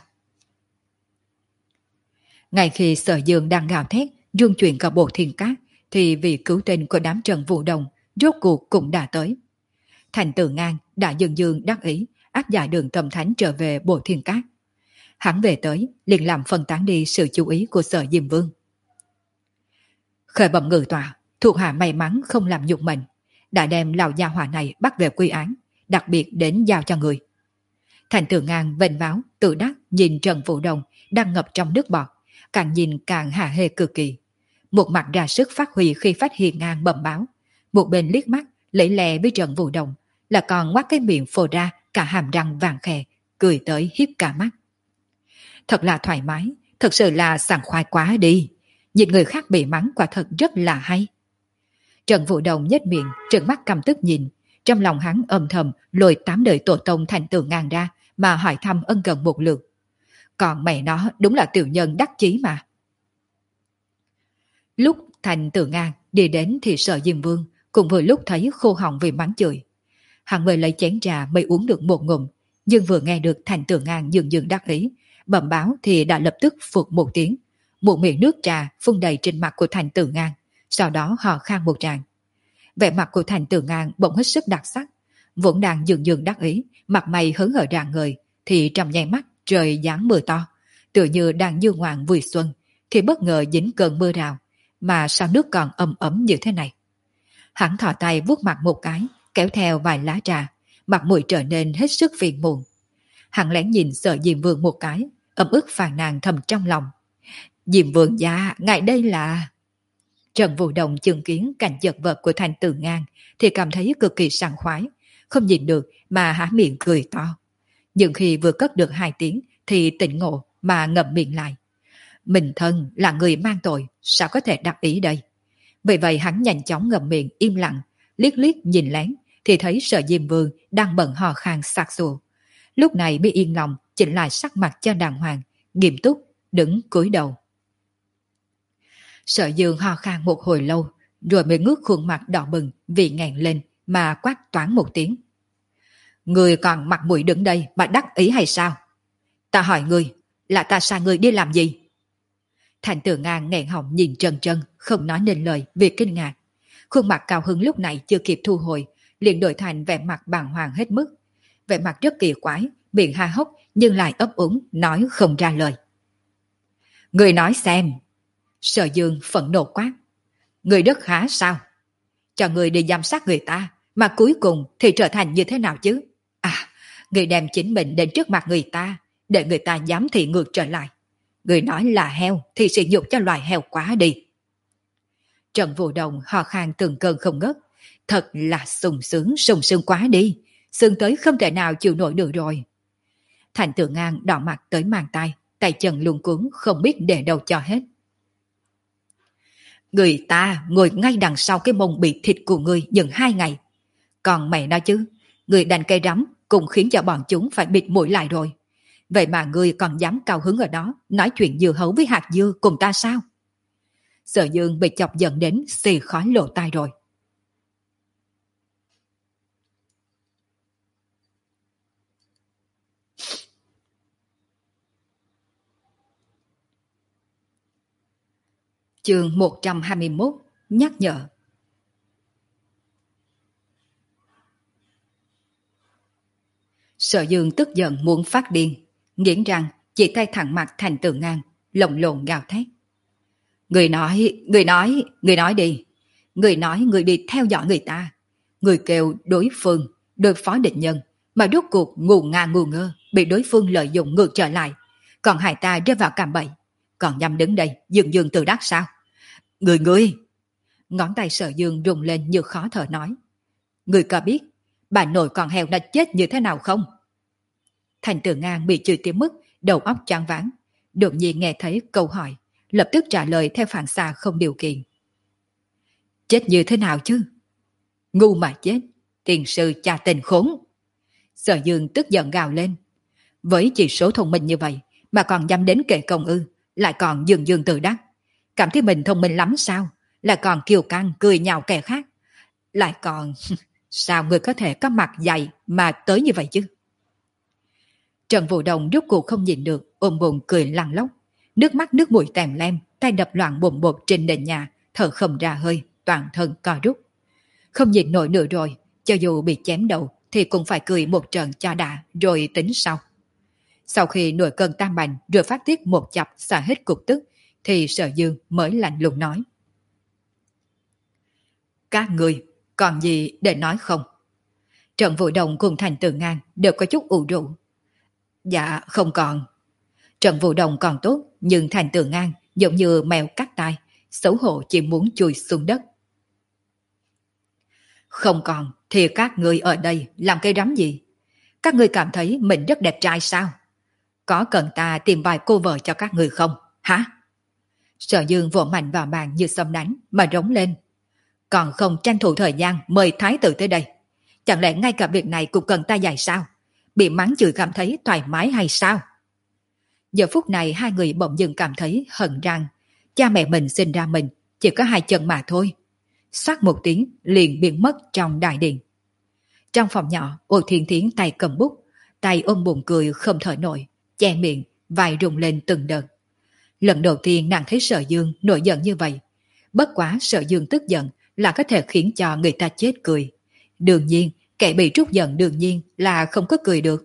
Ngay khi Sở Dương đang gào thét, rung chuyển cả bộ thiên cát, thì vị cứu tinh của đám Trần Vũ Đồng rốt cuộc cũng đã tới. Thành Tử Ngang đã dần dần đắc ý áp giải đường tâm thánh trở về bộ thiên cát. Hắn về tới liền làm phân tán đi sự chú ý của Sở Diêm Vương. Khởi bẩm ngự tọa, thuộc hạ may mắn không làm nhục mình, đã đem lão gia hỏa này bắt về quy án, đặc biệt đến giao cho người. Thành Tử Ngang vênh váo tự đắc nhìn Trần Vũ Đồng đang ngập trong nước bọt, càng nhìn càng hả hê cực kỳ. Một mặt ra sức phát huy khi phát hiện ngang bẩm báo, một bên liếc mắt lấy lè với Trần Vũ Đồng, là còn ngoác cái miệng phô ra cả hàm răng vàng khè, cười tới hiếp cả mắt. Thật là thoải mái, thật sự là sảng khoái quá đi. Nhìn người khác bị mắng quả thật rất là hay. Trần Vũ Đồng nhếch miệng, trợn mắt căm tức nhìn, trong lòng hắn âm thầm lôi tám đời tổ tông Thành Tử Ngang ra mà hỏi thăm ân cần một lượt. Còn mẹ nó đúng là tiểu nhân đắc chí mà. Lúc Thành Tử Ngang đi đến thì Sở Diêm Vương cũng vừa lúc thấy khô họng vì mắng chửi. Hắn mới lấy chén trà mới uống được một ngụm, nhưng vừa nghe được Thành Tử Ngang dường dường đắc ý bẩm báo thì đã lập tức phụt một tiếng, một miệng nước trà phun đầy trên mặt của Thành Tử Ngang, sau đó hò khan một tràng. Vẻ mặt của Thành Tử Ngang bỗng hết sức đặc sắc, vốn đang dường dường đắc ý, mặt mày hớn hở rạng ngời, thì trong nháy mắt trời giáng mưa to, tựa như đang du ngoạn vui xuân, thì bất ngờ dính cơn mưa rào, mà sao nước còn ấm ấm như thế này. Hắn thò tay vuốt mặt một cái, kéo theo vài lá trà, mặt mũi trở nên hết sức phiền muộn. Hắn lén nhìn Sở Diêm Vương một cái, ấm ức phàn nàn thầm trong lòng. Diêm Vương gia, ngài đây là... Trần Vũ Đồng chứng kiến cảnh chật vật của Thành Tử Ngang thì cảm thấy cực kỳ sảng khoái, không nhìn được mà há miệng cười to. Nhưng khi vừa cất được hai tiếng thì tỉnh ngộ mà ngậm miệng lại. Mình thân là người mang tội, sao có thể đắc ý đây? Vì vậy hắn nhanh chóng ngậm miệng im lặng, liếc liếc nhìn lén thì thấy Sở Diêm Vương đang bận hò khan sặc sụa. Lúc này mới yên lòng chỉnh lại sắc mặt cho đàng hoàng, nghiêm túc đứng cúi đầu. Sở Dương ho khan một hồi lâu, rồi mới ngước khuôn mặt đỏ bừng vì ngẹn lên mà quát toán một tiếng. Người còn mặt mũi đứng đây mà đắc ý hay sao? Ta hỏi người, là ta sai người đi làm gì? Thành Tử Ngang nghẹn họng nhìn Trân Trân, không nói nên lời vì kinh ngạc. Khuôn mặt cao hứng lúc này chưa kịp thu hồi, liền đổi thành vẻ mặt bàng hoàng hết mức. Vẻ mặt rất kỳ quái, miệng ha hốc nhưng lại ấp úng nói không ra lời. Người nói xem. Sở Dương phẫn nộ quát. Người đất khá sao? Cho người đi giám sát người ta, mà cuối cùng thì trở thành như thế nào chứ? À, người đem chính mình đến trước mặt người ta, để người ta dám thị ngược trở lại. Người nói là heo thì sỉ nhục cho loài heo quá đi. Trần Vũ Đồng hò khan từng cơn không ngớt. Thật là sung sướng sung sướng quá đi, sướng tới không thể nào chịu nổi được rồi. Thành Tử Ngang đỏ mặt tới mang tay, tay chân luống cuống không biết để đâu cho hết. Người ta ngồi ngay đằng sau cái mông bị thịt của người những hai ngày. Còn mày nói chứ, người đành cây rắm cũng khiến cho bọn chúng phải bịt mũi lại rồi. Vậy mà người còn dám cao hứng ở đó nói chuyện dưa hấu với hạt dưa cùng ta sao? Sở Dương bị chọc giận đến xì khói lộ tai rồi. Chương một trăm hai mươi mốt nhắc nhở. Sở Dương tức giận muốn phát điên, nghiến răng chỉ tay thẳng mặt Thành Tử Ngang, lồng lộn gào thét. Người nói, người nói, người nói đi. Người nói người đi theo dõi người ta. Người kêu đối phương, đối phó địch nhân, mà rốt cuộc ngu ngà ngu ngơ, bị đối phương lợi dụng ngược trở lại. Còn hai ta rơi vào cạm bẫy. Còn nhằm đứng đây, dường dường tự đắc sao? Người người! Ngón tay Sở Dương rung lên như khó thở nói. Người có biết, bà nội con heo đã chết như thế nào không? Thành Tử Ngang bị chửi tới mức đầu óc choáng váng, đột nhiên nghe thấy câu hỏi, lập tức trả lời theo phản xạ không điều kiện. Chết như thế nào chứ? Ngu mà chết, tiền sư cha tình khốn. Sở Dương tức giận gào lên. Với chỉ số thông minh như vậy mà còn dám đến kệ công ư, lại còn dường dường tự đắc. Cảm thấy mình thông minh lắm sao? Lại còn kiêu căng cười nhạo kẻ khác. Lại còn... sao người có thể có mặt dày mà tới như vậy chứ? Trần Vũ Đồng rốt cuộc không nhìn được, ôm bụng cười lăn lóc. Nước mắt nước mũi tèm lem, tay đập loạn bụng bột trên nền nhà, thở không ra hơi, toàn thân co rút. Không nhìn nổi nữa rồi, cho dù bị chém đầu thì cũng phải cười một trận cho đã rồi tính sau. Sau khi nổi cơn tam bành rồi phát tiết một chập xả hết cục tức thì Sở Dương mới lạnh lùng nói. Các người còn gì để nói không? Trần Vũ Đồng cùng Thành Tử Ngang đều có chút ủ rũ. Dạ không còn. Trần Vũ Đồng còn tốt, nhưng Thành Tử Ngang giống như mèo cắt tai, xấu hổ chỉ muốn chui xuống đất. Không còn thì các người ở đây làm cái rắm gì? Các người cảm thấy mình rất đẹp trai sao? Có cần ta tìm vài cô vợ cho các người không? Hả? Sở Dương vỗ mạnh vào bàn như xâm đánh mà rống lên. Còn không tranh thủ thời gian mời thái tử tới đây. Chẳng lẽ ngay cả việc này cũng cần ta dạy sao? Bị mắng chửi cảm thấy thoải mái hay sao? Giờ phút này hai người bỗng dưng cảm thấy hận rằng cha mẹ mình sinh ra mình chỉ có hai chân mà thôi. Xoát một tiếng liền biến mất trong đại điện. Trong phòng nhỏ, Ô Thiên Thiến tay cầm bút, tay ôm bụng cười không thở nổi, che miệng, vai rung lên từng đợt. Lần đầu tiên nàng thấy Sở Dương nổi giận như vậy. Bất quá Sở Dương tức giận là có thể khiến cho người ta chết cười. Đương nhiên, kẻ bị trút giận đương nhiên là không có cười được.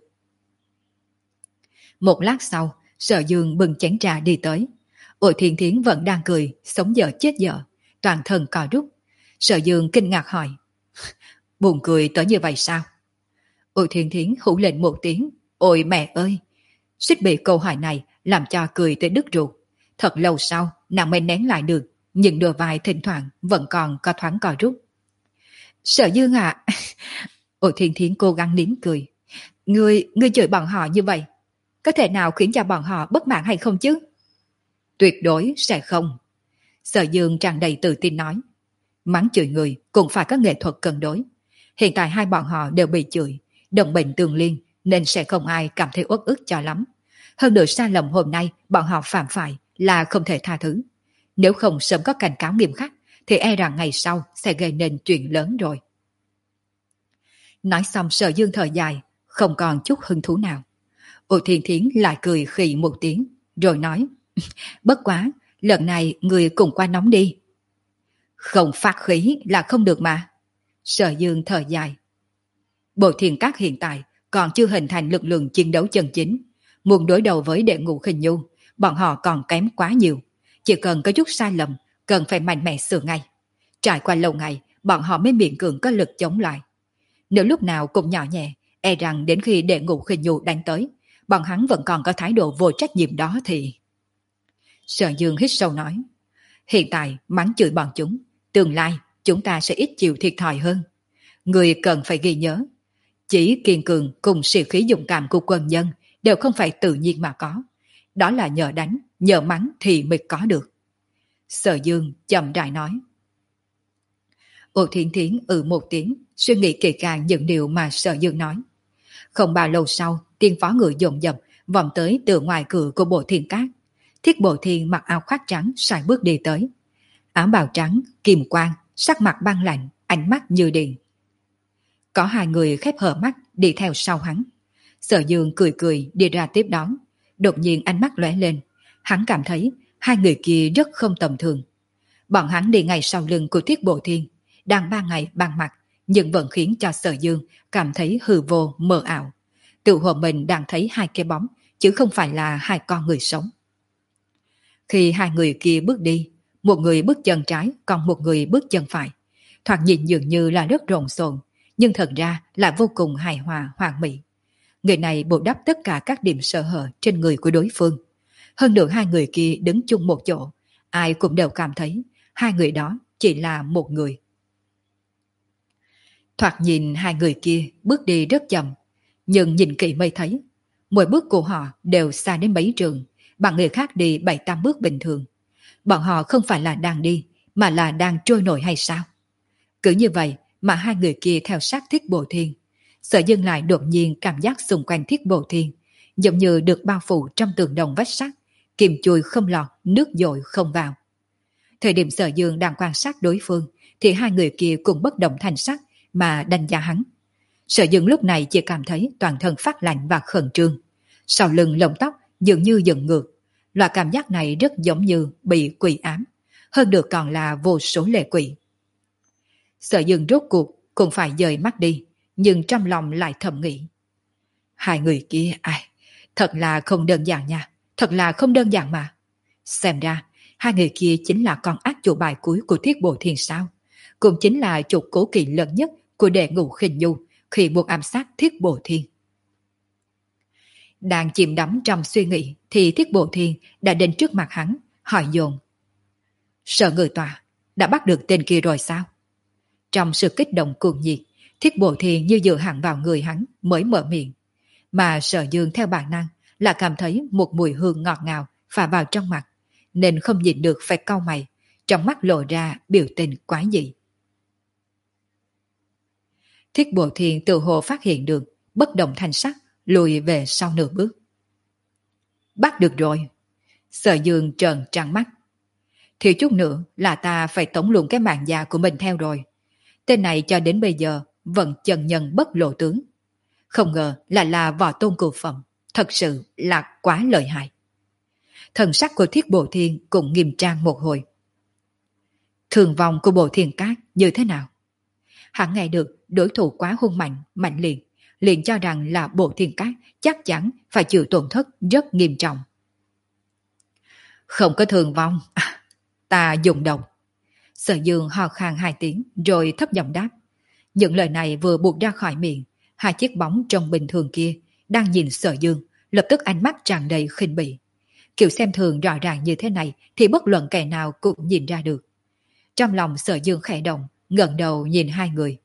Một lát sau, Sở Dương bưng chén trà đi tới. Ô Thiên Thiến vẫn đang cười, sống dở chết dở, toàn thân co rút. Sở Dương kinh ngạc hỏi, buồn cười tới như vậy sao? Ô Thiên Thiến hú lên một tiếng, ôi mẹ ơi! Suýt bị câu hỏi này làm cho cười tới đứt ruột. Thật lâu sau, nàng mới nén lại được, nhưng đôi vai thỉnh thoảng vẫn còn có thoáng co rút. Sở Dương ạ! À? Ô Thiên Thiến cố gắng nín cười. Ngươi, ngươi chửi bọn họ như vậy, có thể nào khiến cho bọn họ bất mãn hay không chứ? Tuyệt đối sẽ không. Sở Dương tràn đầy tự tin nói. Mắng chửi người cũng phải có nghệ thuật cân đối. Hiện tại hai bọn họ đều bị chửi, đồng bệnh tương liên nên sẽ không ai cảm thấy uất ức cho lắm. Hơn nữa sai lầm hôm nay bọn họ phạm phải là không thể tha thứ. Nếu không sớm có cảnh cáo nghiêm khắc thì e rằng ngày sau sẽ gây nên chuyện lớn rồi. Nói xong Sở Dương thở dài, không còn chút hứng thú nào. Ô Thiên Thiến lại cười khì một tiếng, rồi nói, bất quá, lần này người cùng qua nóng đi. Không phát khí là không được mà. Sở Dương thở dài. Bộ Thiên Các hiện tại còn chưa hình thành lực lượng chiến đấu chân chính. Muốn đối đầu với Đệ Ngũ Khinh Nhu, bọn họ còn kém quá nhiều. Chỉ cần có chút sai lầm, cần phải mạnh mẽ sửa ngay. Trải qua lâu ngày, bọn họ mới miễn cưỡng có lực chống lại. Nếu lúc nào cũng nhỏ nhẹ, e rằng đến khi Đệ Ngũ Khinh Nhu đánh tới, bọn hắn vẫn còn có thái độ vô trách nhiệm đó thì... Sở Dương hít sâu nói, hiện tại mắng chửi bọn chúng, tương lai chúng ta sẽ ít chịu thiệt thòi hơn. Người cần phải ghi nhớ, chỉ kiên cường cùng sĩ khí dũng cảm của quân nhân đều không phải tự nhiên mà có. Đó là nhờ đánh, nhờ mắng thì mới có được. Sở Dương chậm rãi nói. Ô Thiên Thiến ừ một tiếng, suy nghĩ kỹ càng những điều mà Sở Dương nói. Không bao lâu sau, tiên phó người dồn dập vòng tới từ ngoài cửa của Bộ Thiên Các. Thiết Bộ Thiên mặc áo khoác trắng sải bước đi tới. Áo bào trắng, kim quang, sắc mặt băng lạnh, ánh mắt như điện. Có hai người khép hờ mắt đi theo sau hắn. Sở Dương cười cười đi ra tiếp đón. Đột nhiên ánh mắt lóe lên. Hắn cảm thấy hai người kia rất không tầm thường. Bọn hắn đi ngay sau lưng của Thiết Bộ Thiên, đang ba ngày ban mặt, nhưng vẫn khiến cho Sở Dương cảm thấy hư vô mờ ảo. Tự hồ mình đang thấy hai cái bóng, chứ không phải là hai con người sống. Khi hai người kia bước đi, một người bước chân trái, còn một người bước chân phải. Thoạt nhìn dường như là rất rộn xộn, nhưng thật ra là vô cùng hài hòa hoàn mỹ. Người này bù đắp tất cả các điểm sơ hở trên người của đối phương. Hơn nữa hai người kia đứng chung một chỗ, ai cũng đều cảm thấy hai người đó chỉ là một người. Thoạt nhìn hai người kia bước đi rất chậm, nhưng nhìn kỹ mới thấy, mỗi bước của họ đều xa đến mấy trường, bằng người khác đi bảy tám bước bình thường. Bọn họ không phải là đang đi, mà là đang trôi nổi hay sao? Cứ như vậy mà hai người kia theo sát Thiết Bộ Thiên. Sở Dương lại đột nhiên cảm giác xung quanh Thiết Bộ Thiên, giống như được bao phủ trong tường đồng vách sắt, kim chui không lọt, nước dội không vào. Thời điểm Sở Dương đang quan sát đối phương, thì hai người kia cũng bất động thanh sắc mà đánh giá hắn. Sở Dương lúc này chỉ cảm thấy toàn thân phát lạnh và khẩn trương. Sau lưng lông tóc dường như dựng ngược. Loại cảm giác này rất giống như bị quỷ ám. Hơn được còn là vô số lệ quỷ. Sở Dương rốt cuộc cũng phải dời mắt đi, nhưng trong lòng lại thầm nghĩ. Hai người kia, ai, thật là không đơn giản nha, thật là không đơn giản mà. Xem ra, hai người kia chính là con ác chủ bài cuối của Thiết Bộ Thiên sao. Cũng chính là trục cố kỵ lớn nhất của đệ ngũ khinh nhu khi buộc ám sát Thiết Bộ Thiên. Đang chìm đắm trong suy nghĩ thì Thiết Bộ Thiên đã đến trước mặt hắn, hỏi dồn. Sở người tòa, đã bắt được tên kia rồi sao? Trong sự kích động cuồng nhiệt, Thiết Bộ Thiên như dựa hẳn vào người hắn mới mở miệng. Mà Sở Dương theo bản năng là cảm thấy một mùi hương ngọt ngào phả vào trong mặt, nên không nhìn được phải cau mày, trong mắt lộ ra biểu tình quái dị. Thiết Bộ Thiên tự hồ phát hiện được, bất động thanh sắc, lùi về sau nửa bước. Bắt được rồi. Sở Dương trợn trắng mắt. Thiếu chút nữa là ta phải tống luôn cái mạng già của mình theo rồi. Tên này cho đến bây giờ vẫn chân nhân bất lộ tướng. Không ngờ là là võ tôn cửu phẩm, thật sự là quá lợi hại. Thần sắc của Thiết Bộ Thiên cũng nghiêm trang một hồi. Thường vong của Bộ Thiên Cát như thế nào? Hắn nghe được đối thủ quá hung mạnh, mạnh liệt, liền cho rằng là Bộ Thiên Cát chắc chắn phải chịu tổn thất rất nghiêm trọng. Không có thường vong, à, ta dùng độc. Sở Dương ho khan hai tiếng rồi thấp giọng đáp. Những lời này vừa buộc ra khỏi miệng, hai chiếc bóng trông bình thường kia đang nhìn Sở Dương, lập tức ánh mắt tràn đầy khinh bỉ. Kiểu xem thường rõ ràng như thế này thì bất luận kẻ nào cũng nhìn ra được. Trong lòng Sở Dương khẽ động, ngẩng đầu nhìn hai người.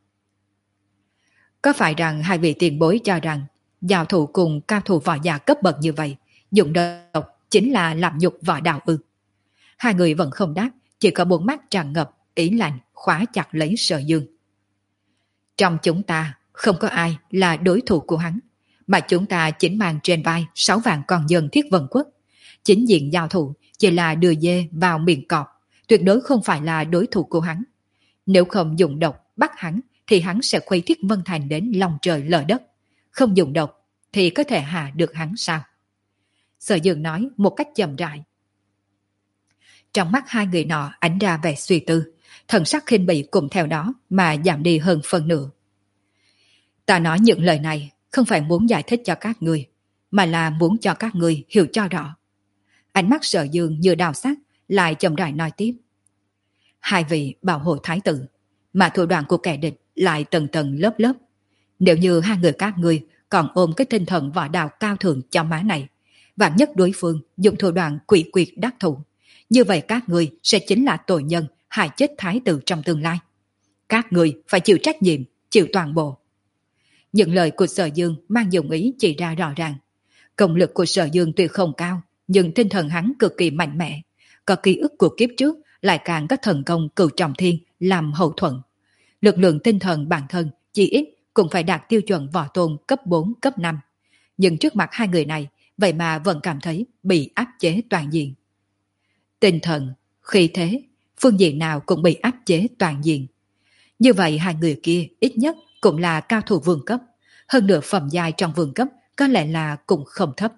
Có phải rằng hai vị tiền bối cho rằng giao thủ cùng cao thủ võ giả cấp bậc như vậy, dùng độc chính là làm nhục võ đạo ư? Hai người vẫn không đáp, chỉ có bốn mắt tràn ngập ý lạnh khóa chặt lấy Sở Dương. Trong chúng ta không có ai là đối thủ của hắn, mà chúng ta chính mang trên vai sáu vạn con dân Thiết Vân Quốc. Chính diện giao thủ chỉ là đưa dê vào miệng cọp, tuyệt đối không phải là đối thủ của hắn. Nếu không dùng độc bắt hắn thì hắn sẽ khuấy Thiết Vân Thành đến lòng trời lở đất. Không dùng độc thì có thể hạ được hắn sao? Sở Dương nói một cách chậm rãi. Trong mắt hai người nọ ánh ra vẻ suy tư, thần sắc khinh bỉ cùng theo đó mà giảm đi hơn phần nửa. Ta nói những lời này không phải muốn giải thích cho các người, mà là muốn cho các người hiểu cho rõ. Ánh mắt Sở Dương như đào sắc, lại chậm rãi nói tiếp. Hai vị bảo hộ thái tử, mà thủ đoạn của kẻ địch lại tầng tầng lớp lớp. Nếu như hai người các ngươi còn ôm cái tinh thần võ đạo cao thượng cho má này, vạn nhất đối phương dùng thủ đoạn quỷ quyệt đắc thủ, như vậy các ngươi sẽ chính là tội nhân hại chết thái tử trong tương lai. Các ngươi phải chịu trách nhiệm, chịu toàn bộ. Những lời của Sở Dương mang dụng ý chỉ ra rõ ràng. Công lực của Sở Dương tuy không cao, nhưng tinh thần hắn cực kỳ mạnh mẽ. Có ký ức của kiếp trước, lại càng có thần công cửu trọng thiên làm hậu thuẫn. Lực lượng tinh thần bản thân chỉ ít cũng phải đạt tiêu chuẩn võ tôn cấp bốn, cấp năm. Nhưng trước mặt hai người này, vậy mà vẫn cảm thấy bị áp chế toàn diện. Tinh thần, khí thế, phương diện nào cũng bị áp chế toàn diện. Như vậy hai người kia ít nhất cũng là cao thủ vương cấp, hơn nữa phẩm giai trong vương cấp có lẽ là cũng không thấp.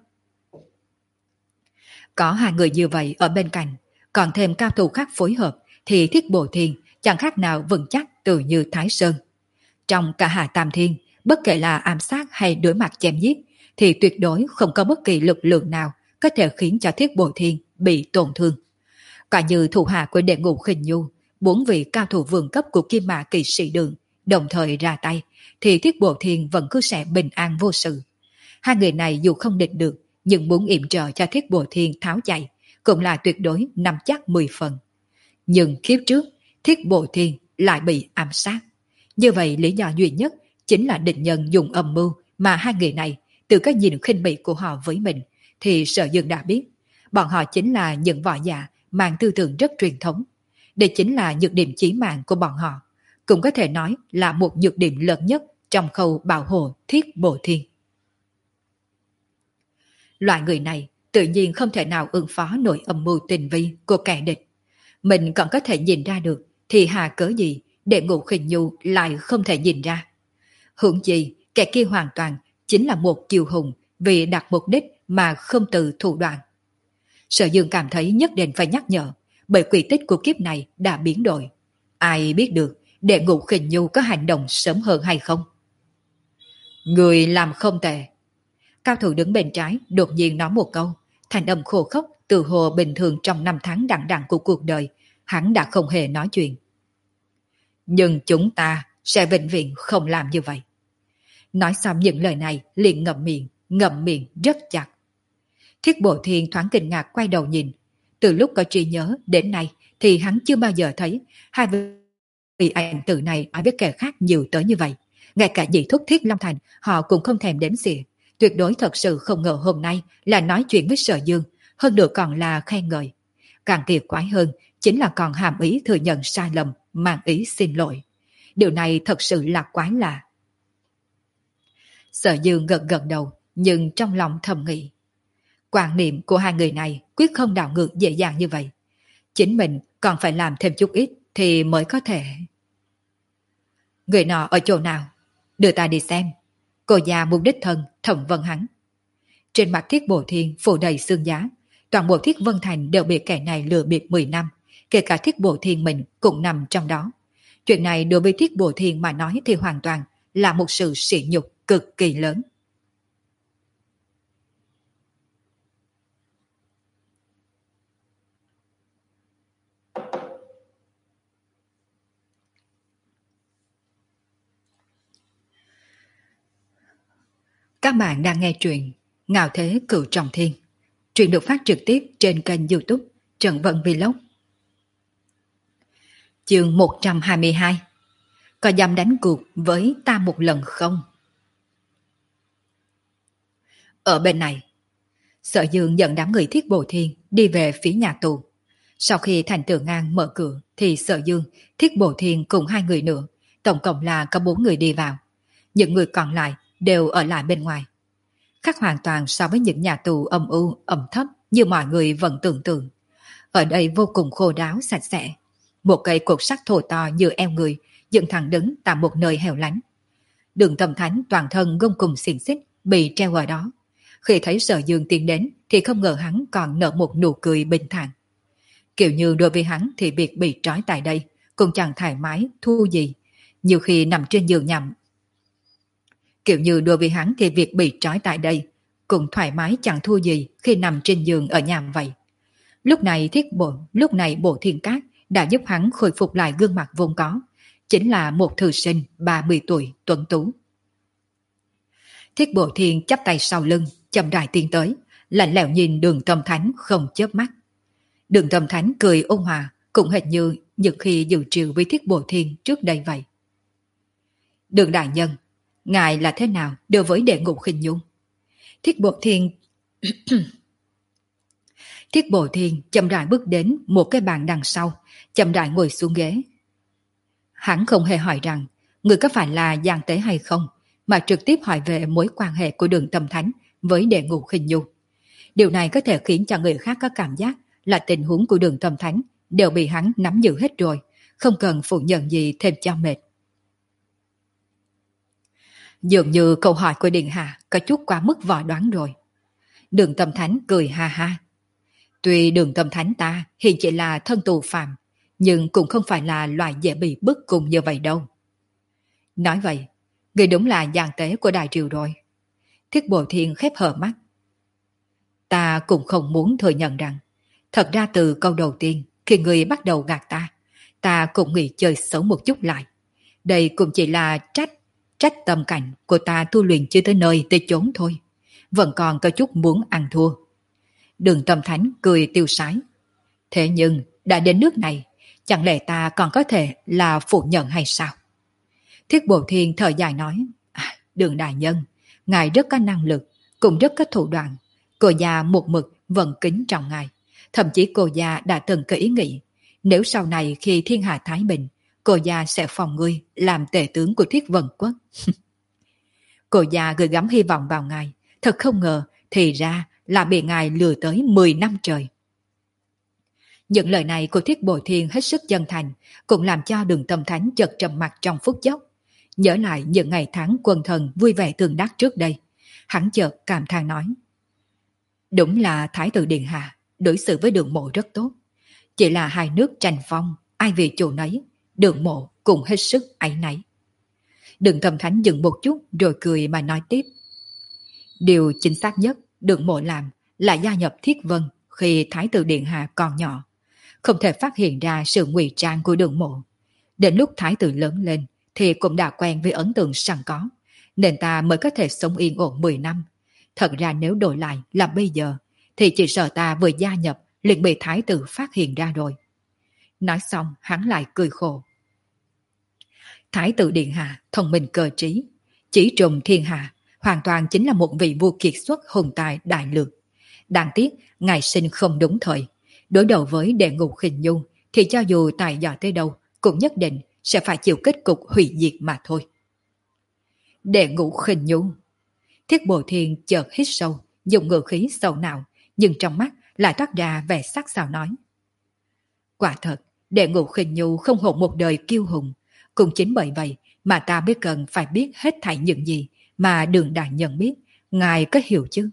Có hai người như vậy ở bên cạnh, còn thêm cao thủ khác phối hợp thì Thiết Bộ Thiên chẳng khác nào vững chắc tự như Thái Sơn. Trong cả Hạ Tam Thiên, bất kể là ám sát hay đối mặt chém giết, thì tuyệt đối không có bất kỳ lực lượng nào có thể khiến cho Thiết Bộ Thiên bị tổn thương. Cả như thủ hạ của đệ ngũ khinh nhu, bốn vị cao thủ vương cấp của Kim Mã Kỵ Sĩ Đường đồng thời ra tay, thì Thiết Bộ Thiên vẫn cứ sẽ bình an vô sự. Hai người này dù không địch được, nhưng muốn yểm trợ cho Thiết Bộ Thiên tháo chạy, cũng là tuyệt đối nắm chắc mười phần. Nhưng kiếp trước, Thiết Bộ Thiên lại bị ám sát. Như vậy lý do duy nhất chính là địch nhân dùng âm mưu mà hai người này, từ cái nhìn khinh bỉ của họ với mình, thì Sở Dương đã biết. Bọn họ chính là những võ giả mang tư tưởng rất truyền thống. Đây chính là nhược điểm chí mạng của bọn họ. Cũng có thể nói là một nhược điểm lớn nhất trong khâu bảo hộ Thiết Bộ Thiên. Loại người này tự nhiên không thể nào ứng phó nổi âm mưu tình vi của kẻ địch. Mình còn có thể nhìn ra được, thì hà cớ gì để Ngũ Khinh Nhu lại không thể nhìn ra. Hưởng gì, kẻ kia hoàn toàn chính là một kiêu hùng vì đặt mục đích mà không từ thủ đoạn. Sở Dương cảm thấy nhất định phải nhắc nhở, bởi quy tích của kiếp này đã biến đổi. Ai biết được để Ngũ Khinh Nhu có hành động sớm hơn hay không? Người làm không tệ. Cao thủ đứng bên trái đột nhiên nói một câu, thành âm khô khốc từ hồ bình thường trong năm tháng đằng đẵng của cuộc đời, hắn đã không hề nói chuyện. Nhưng chúng ta sẽ vĩnh viễn không làm như vậy. Nói xong những lời này liền ngậm miệng, ngậm miệng rất chặt. Thiết Bộ Thiên thoáng kinh ngạc quay đầu nhìn. Từ lúc có trí nhớ đến nay thì hắn chưa bao giờ thấy hai vị ảnh tử này nói với kẻ khác nhiều tới như vậy. Ngay cả nhị thúc Thiết Long Thành họ cũng không thèm đếm xỉa. Tuyệt đối thật sự không ngờ hôm nay là nói chuyện với Sở Dương, hơn nữa còn là khen ngợi. Càng kỳ quái hơn chính là còn hàm ý thừa nhận sai lầm, mang ý xin lỗi. Điều này thật sự là quái lạ. Sở Dương gật gật đầu, nhưng trong lòng thầm nghĩ. Quan niệm của hai người này quyết không đảo ngược dễ dàng như vậy. Chính mình còn phải làm thêm chút ít thì mới có thể. Người nọ ở chỗ nào? Đưa ta đi xem. Cô già mục đích thân thẩm vấn hắn. Trên mặt Thiết Bộ Thiên phủ đầy xương giá. Toàn bộ Thiết Vân Thành đều bị kẻ này lừa bịp mười năm. Kể cả Thiết Bộ Thiên mình cũng nằm trong đó. Chuyện này đối với Thiết Bộ Thiên mà nói thì hoàn toàn là một sự sỉ nhục cực kỳ lớn. Các bạn đang nghe truyện Ngạo Thế Cửu Trọng Thiên. Truyện được phát trực tiếp trên kênh YouTube Trần Vân Vlog. Chương một trăm hai mươi hai. Có dám đánh cuộc với ta một lần không? Ở bên này, Sở Dương dẫn đám người Thiết Bộ Thiên đi về phía nhà tù. Sau khi Thành Tử Ngang mở cửa thì Sở Dương, Thiết Bộ Thiên cùng hai người nữa, tổng cộng là có bốn người đi vào. Những người còn lại đều ở lại bên ngoài. Khác hoàn toàn so với những nhà tù âm u, ẩm thấp như mọi người vẫn tưởng tượng. Ở đây vô cùng khô ráo, sạch sẽ. Một cây cột sắt thô to như eo người dựng thẳng đứng tại một nơi hẻo lánh. Đường Tâm Thánh toàn thân gông cùng xiềng xích bị treo ở đó. Khi thấy Sở Dương tiến đến thì không ngờ hắn còn nở một nụ cười bình thản. Kiểu như đối với hắn thì việc bị trói tại đây cũng chẳng thoải mái thu gì. Nhiều khi nằm trên giường nhằm. Kiểu như đối với hắn thì việc bị trói tại đây cũng thoải mái chẳng thua gì khi nằm trên giường ở nhà vậy. Lúc này thiết bộ, lúc này Bộ Thiên Cát đã giúp hắn khôi phục lại gương mặt vốn có. Chính là một thư sinh ba mươi tuổi tuấn tú. Thiết Bộ Thiên chắp tay sau lưng, chậm rãi tiến tới, lạnh lẽo nhìn Đường Tâm Thánh không chớp mắt. Đường Tâm Thánh cười ôn hòa, cũng hệt như những khi dự trừ với Thiết Bộ Thiên trước đây vậy. Đường đại nhân, ngài là thế nào đối với đệ Ngũ Khinh Nhu? Thiết Bộ Thiên Thiết Bộ Thiên chậm rãi bước đến một cái bàn đằng sau, chậm rãi ngồi xuống ghế. Hắn không hề hỏi rằng người có phải là gian tế hay không, mà trực tiếp hỏi về mối quan hệ của Đường Tâm Thánh với đệ Ngũ Khinh Nhu. Điều này có thể khiến cho người khác có cảm giác là tình huống của Đường Tâm Thánh đều bị hắn nắm giữ hết rồi, không cần phủ nhận gì thêm cho mệt. Dường như câu hỏi của Điện Hạ có chút quá mức vò đoán rồi. Đường Tâm Thánh cười ha ha. Tuy Đường Tâm Thánh ta hiện chỉ là thân tù phạm, nhưng cũng không phải là loại dễ bị bức cùng như vậy đâu. Nói vậy, người đúng là gian tế của Đại Triều rồi. Thiết Bộ Thiên khép hờ mắt. Ta cũng không muốn thừa nhận rằng, thật ra từ câu đầu tiên, khi người bắt đầu gạt ta, ta cũng nghĩ chơi xấu một chút lại. Đây cũng chỉ là trách, trách tâm cảnh của ta tu luyện chưa tới nơi tới chốn thôi. Vẫn còn có chút muốn ăn thua. Đường Tâm Thánh cười tiêu sái. Thế nhưng, đã đến nước này, chẳng lẽ ta còn có thể là phủ nhận hay sao? Thiết Bộ Thiên thở dài nói, à, Đường đại nhân, ngài rất có năng lực, cũng rất có thủ đoạn. Cô già một mực vẫn kính trọng ngài. Thậm chí cô già đã từng có ý nghĩ, nếu sau này khi thiên hạ thái bình, cô già sẽ phòng ngươi làm tể tướng của Thiết Vân Quốc. Cô già gửi gắm hy vọng vào ngài, thật không ngờ thì ra là bị ngài lừa tới mười năm trời. Những lời này của Thiết Bồ Thiên hết sức chân thành, cũng làm cho Đường Tâm Thánh chợt trầm mặt trong phút chốc. Nhớ lại những ngày tháng quân thần vui vẻ tương đắc trước đây, hắn chợt cảm thán nói: đúng là Thái tử Điện Hạ đối xử với Đường Mộ rất tốt. Chỉ là hai nước tranh phong, ai vì chủ nấy, Đường Mộ cũng hết sức áy náy. Đường Tâm Thánh dừng một chút rồi cười mà nói tiếp: điều chính xác nhất Đường Mộ làm là gia nhập Thiết Vân khi Thái tử Điện Hạ còn nhỏ, không thể phát hiện ra sự ngụy trang của Đường Mộ. Đến lúc Thái tử lớn lên thì cũng đã quen với ấn tượng sẵn có, nên ta mới có thể sống yên ổn mười năm. Thật ra nếu đổi lại là bây giờ, thì chỉ sợ ta vừa gia nhập liền bị Thái tử phát hiện ra rồi. Nói xong hắn lại cười khổ. Thái tử Điện Hạ thông minh cơ trí, chỉ trùng thiên hạ, hoàn toàn chính là một vị vua kiệt xuất hùng tài đại lược. Đáng tiếc ngài sinh không đúng thời, đối đầu với Đệ Ngũ Khinh Nhu thì cho dù tài giỏi tới đâu cũng nhất định sẽ phải chịu kết cục hủy diệt mà thôi. Đệ Ngũ Khinh Nhu. Thiết Bồ Thiên chợt hít sâu, dùng ngữ khí sâu nào, nhưng trong mắt lại toát ra vẻ sắc sảo nói: quả thật, Đệ Ngũ Khinh Nhu không hổ một đời kiêu hùng, cũng chính bởi vậy mà ta mới cần phải biết hết thảy những gì mà Đường đại nhân biết, ngài có hiểu chứ?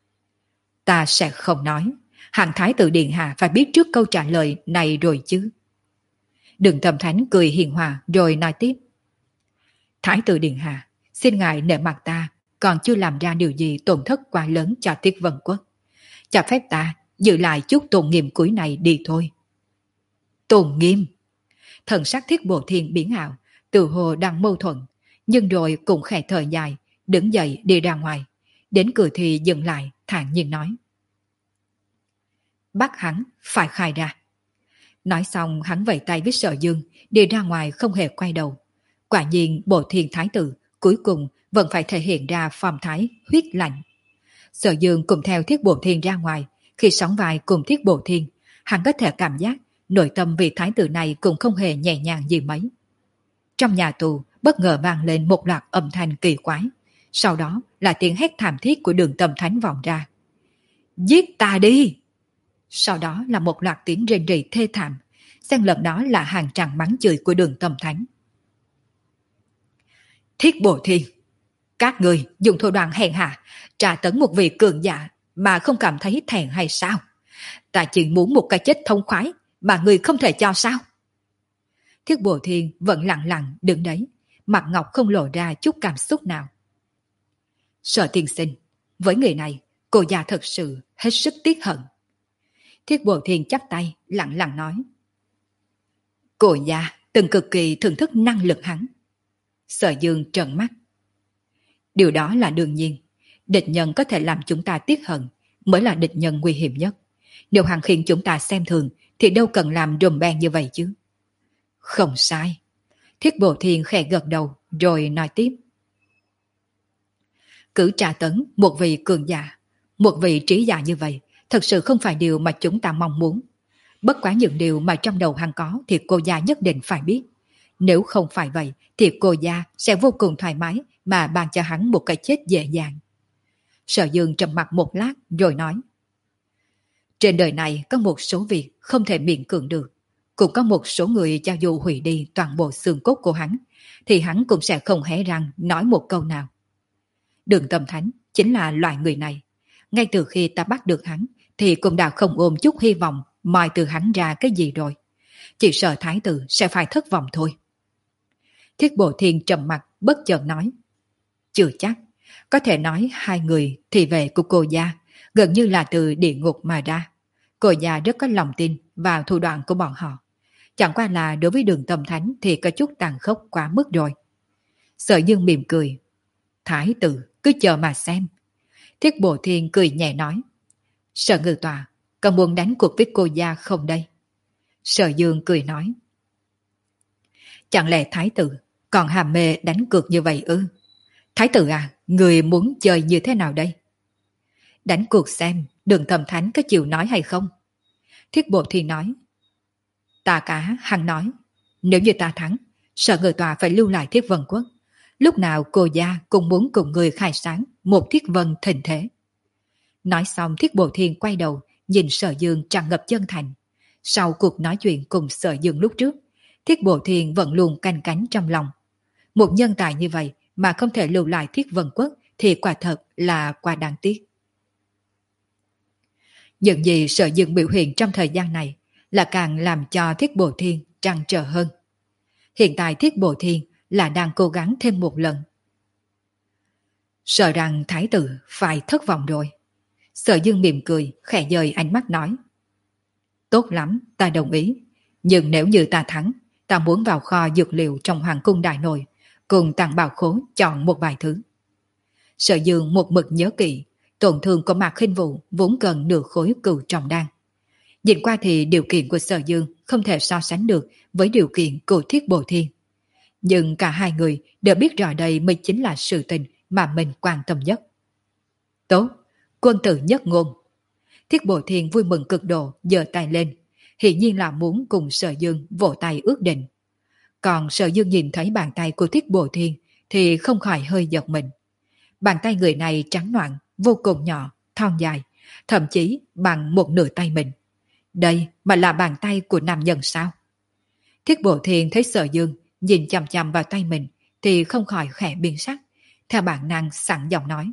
Ta sẽ không nói, hạng Thái tử Điện Hạ phải biết trước câu trả lời này rồi chứ. Đường Tâm Thánh cười hiền hòa rồi nói tiếp: Thái tử Điện Hạ, xin ngài nể mặt ta còn chưa làm ra điều gì tổn thất quá lớn cho Thiết Vân Quốc, cho phép ta giữ lại chút tôn nghiêm cuối này đi thôi. Tôn nghiêm? Thần sắc Thiết Bồ Thiên biến ảo, tự hồ đang mâu thuẫn, nhưng rồi cũng khẽ thở dài, đứng dậy đi ra ngoài. Đến cửa thì dừng lại, thản nhiên nói: bắt hắn phải khai ra. Nói xong hắn vẫy tay với Sở Dương, đi ra ngoài không hề quay đầu. Quả nhiên Bồ Thiên Thái tử cuối cùng vẫn phải thể hiện ra phong thái huyết lạnh. Sở Dương cùng theo Thiết Bồ Thiên ra ngoài, khi sóng vai cùng Thiết Bồ Thiên, hắn có thể cảm giác nội tâm vị thái tử này cũng không hề nhẹ nhàng gì mấy. Trong nhà tù bất ngờ vang lên một loạt âm thanh kỳ quái, sau đó là tiếng hét thảm thiết của Đường Tâm Thánh vọng ra: giết ta đi! Sau đó là một loạt tiếng rên rỉ thê thảm, xen lẫn đó là hàng tràng mắng chửi của Đường Tâm Thánh. Thiết Bồ Thiên, các người dùng thủ đoạn hèn hạ tra tấn một vị cường giả mà không cảm thấy thẹn hay sao? Ta chỉ muốn một cái chết thông khoái mà người không thể cho sao? Thiết Bồ Thiên vẫn lặng lặng đứng đấy, mặt ngọc không lộ ra chút cảm xúc nào. Sở tiên sinh, với người này cô già thật sự hết sức tiếc hận. Thiết Bồ Thiên chắp tay lặng lặng nói: cô già từng cực kỳ thưởng thức năng lực hắn. Sở Dương trợn mắt: điều đó là đương nhiên, địch nhân có thể làm chúng ta tiếc hận mới là địch nhân nguy hiểm nhất. Nếu hắn khiến chúng ta xem thường thì đâu cần làm rùm beng như vậy chứ. Không sai. Thiết Bồ Thiên khẽ gật đầu rồi nói tiếp: cứ tra tấn một vị cường giả, một vị trí giả như vậy thật sự không phải điều mà chúng ta mong muốn. Bất quá những điều mà trong đầu hắn có thì cô gia nhất định phải biết. Nếu không phải vậy thì cô gia sẽ vô cùng thoải mái mà ban cho hắn một cái chết dễ dàng. Sở Dương trầm mặt một lát rồi nói: trên đời này có một số việc không thể miễn cưỡng được. Cũng có một số người cho dù hủy đi toàn bộ xương cốt của hắn thì hắn cũng sẽ không hé răng nói một câu nào. Đường Tâm Thánh chính là loại người này. Ngay từ khi ta bắt được hắn thì cũng đã không ôm chút hy vọng moi từ hắn ra cái gì rồi. Chỉ sợ thái tử sẽ phải thất vọng thôi. Thiết Bồ Thiên trầm mặt bất chợt nói: chưa chắc. Có thể nói hai người thì về của cô gia gần như là từ địa ngục mà ra. Cô gia rất có lòng tin vào thủ đoạn của bọn họ. Chẳng qua là đối với Đường Tâm Thánh thì có chút tàn khốc quá mức rồi. Sở Dương mỉm cười: thái tử cứ chờ mà xem. Thiết Bồ Thiên cười nhẹ nói: Sở Ngự Tọa, có muốn đánh cuộc với cô gia không đây? Sở Dương cười nói: chẳng lẽ thái tử còn hàm mê đánh cược như vậy ư? Thái tử à, người muốn chơi như thế nào đây? Đánh cuộc xem Đường Tâm Thánh có chịu nói hay không? Thiết Bồ Thiên nói: ta cả hằng nói, nếu như ta thắng, Sở Ngự Tọa phải lưu lại Thiết Vân Quốc. Lúc nào cô gia cũng muốn cùng người khai sáng một Thiết Vân thịnh thế. Nói xong Thiết Bộ Thiên quay đầu, nhìn Sở Dương tràn ngập chân thành. Sau cuộc nói chuyện cùng Sở Dương lúc trước, Thiết Bộ Thiên vẫn luôn canh cánh trong lòng. Một nhân tài như vậy mà không thể lưu lại Thiết Vân Quốc thì quả thật là quá đáng tiếc. Những gì Sở Dương biểu hiện trong thời gian này là càng làm cho Thiết Bộ Thiên trăn trở hơn. Hiện tại Thiết Bộ Thiên là đang cố gắng thêm một lần. Sợ rằng Thái tử phải thất vọng rồi. Sở Dương mỉm cười, khẽ dời ánh mắt nói. Tốt lắm, ta đồng ý. Nhưng nếu như ta thắng, ta muốn vào kho dược liệu trong Hoàng cung Đại Nội, cùng Tàng Bảo Khố chọn một vài thứ. Sở Dương một mực nhớ kỹ, tổn thương của Mạc Khinh Vũ vốn cần nửa khối cửu trọng đan. Nhìn qua thì điều kiện của Sở Dương không thể so sánh được với điều kiện của Thiết Bộ Thiên. Nhưng cả hai người đều biết rõ đây mới chính là sự tình mà mình quan tâm nhất. Tốt, quân tử nhất ngôn. Thiết Bộ Thiên vui mừng cực độ, giơ tay lên, hiển nhiên là muốn cùng Sở Dương vỗ tay ước định. Còn Sở Dương nhìn thấy bàn tay của Thiết Bộ Thiên thì không khỏi hơi giật mình. Bàn tay người này trắng noãn, vô cùng nhỏ, thon dài, thậm chí bằng một nửa tay mình. Đây mà là bàn tay của nam nhân sao? Thiết Bộ Thiên thấy Sở Dương nhìn chằm chằm vào tay mình thì không khỏi khẽ biến sắc, theo bản năng sẵn giọng nói.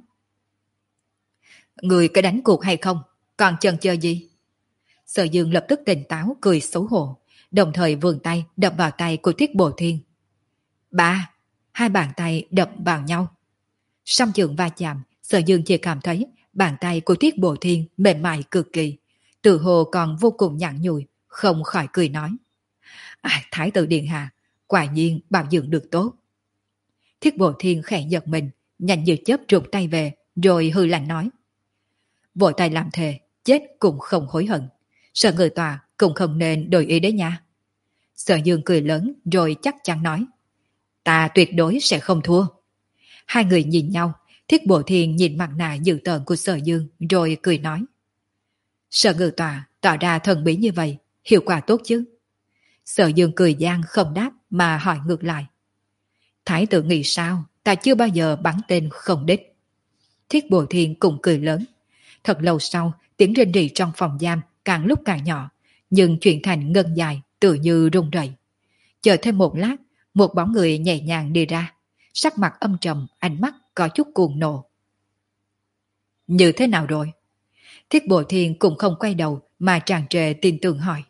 Người có đánh cuộc hay không? Còn chần chờ gì? Sở Dương lập tức tỉnh táo cười xấu hổ, đồng thời vươn tay đập vào tay của Thiết Bộ Thiên. Ba, hai bàn tay đập vào nhau. Song trường va chạm, Sở Dương chỉ cảm thấy bàn tay của Thiết Bộ Thiên mềm mại cực kỳ, tự hồ còn vô cùng nhẵn nhụi, không khỏi cười nói. À, Thái tử điện hạ, quả nhiên bảo dưỡng được tốt. Thiết Bộ Thiên khẽ giật mình, nhanh như chớp rụt tay về, rồi hư lạnh nói. Vội tay làm thề, chết cũng không hối hận. Sợ người tòa cũng không nên đổi ý đấy nha. Sở Dương cười lớn rồi chắc chắn nói. Ta tuyệt đối sẽ không thua. Hai người nhìn nhau, Thiết Bộ Thiên nhìn mặt nạ dữ tợn của Sở Dương rồi cười nói. Sở ngự tòa tỏ ra thần bí như vậy, hiệu quả tốt chứ? Sở Dương cười gian không đáp mà hỏi ngược lại. Thái tử nghĩ sao? Ta chưa bao giờ bắn tên không đích. Thiết Bộ Thiên cũng cười lớn. Thật lâu sau, tiếng rên rỉ trong phòng giam càng lúc càng nhỏ, nhưng chuyển thành ngân dài, tự như rung rẩy. Chờ thêm một lát, một bóng người nhẹ nhàng đi ra, sắc mặt âm trầm, ánh mắt có chút cuồng nộ. Như thế nào rồi? Thiết Bộ Thiên cũng không quay đầu mà tràn trề tin tưởng hỏi.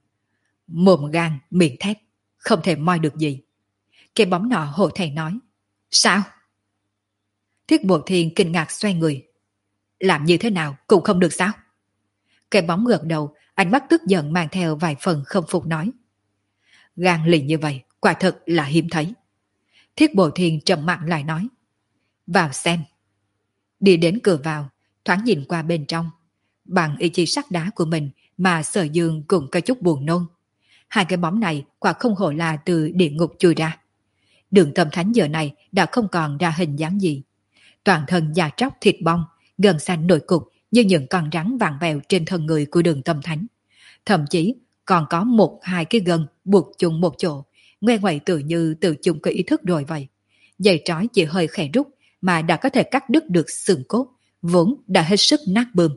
Mồm gan, miệng thét, không thể moi được gì. Cái bóng nọ hộ thầy nói. Sao? Thiết Bộ Thiên kinh ngạc xoay người. Làm như thế nào cũng không được sao? Cái bóng gật đầu, ánh mắt tức giận mang theo vài phần không phục nói. Gan lì như vậy, quả thật là hiếm thấy. Thiết Bộ Thiên trầm mặc lại nói. Vào xem. Đi đến cửa vào, thoáng nhìn qua bên trong. Bằng ý chí sắt đá của mình mà Sở Dương cũng có chút buồn nôn. Hai cái bóng này quả không hổ là từ địa ngục chui ra. Đường Tâm Thánh giờ này đã không còn ra hình dáng gì. Toàn thân da tróc thịt bong, gần xanh nổi cục như những con rắn vàng vẹo trên thân người của Đường Tâm Thánh. Thậm chí còn có một hai cái gân buộc chung một chỗ, ngoe ngoậy tự như tự chung có ý thức rồi vậy. Dây trói chỉ hơi khẽ rút mà đã có thể cắt đứt được xương cốt, vốn đã hết sức nát bươm.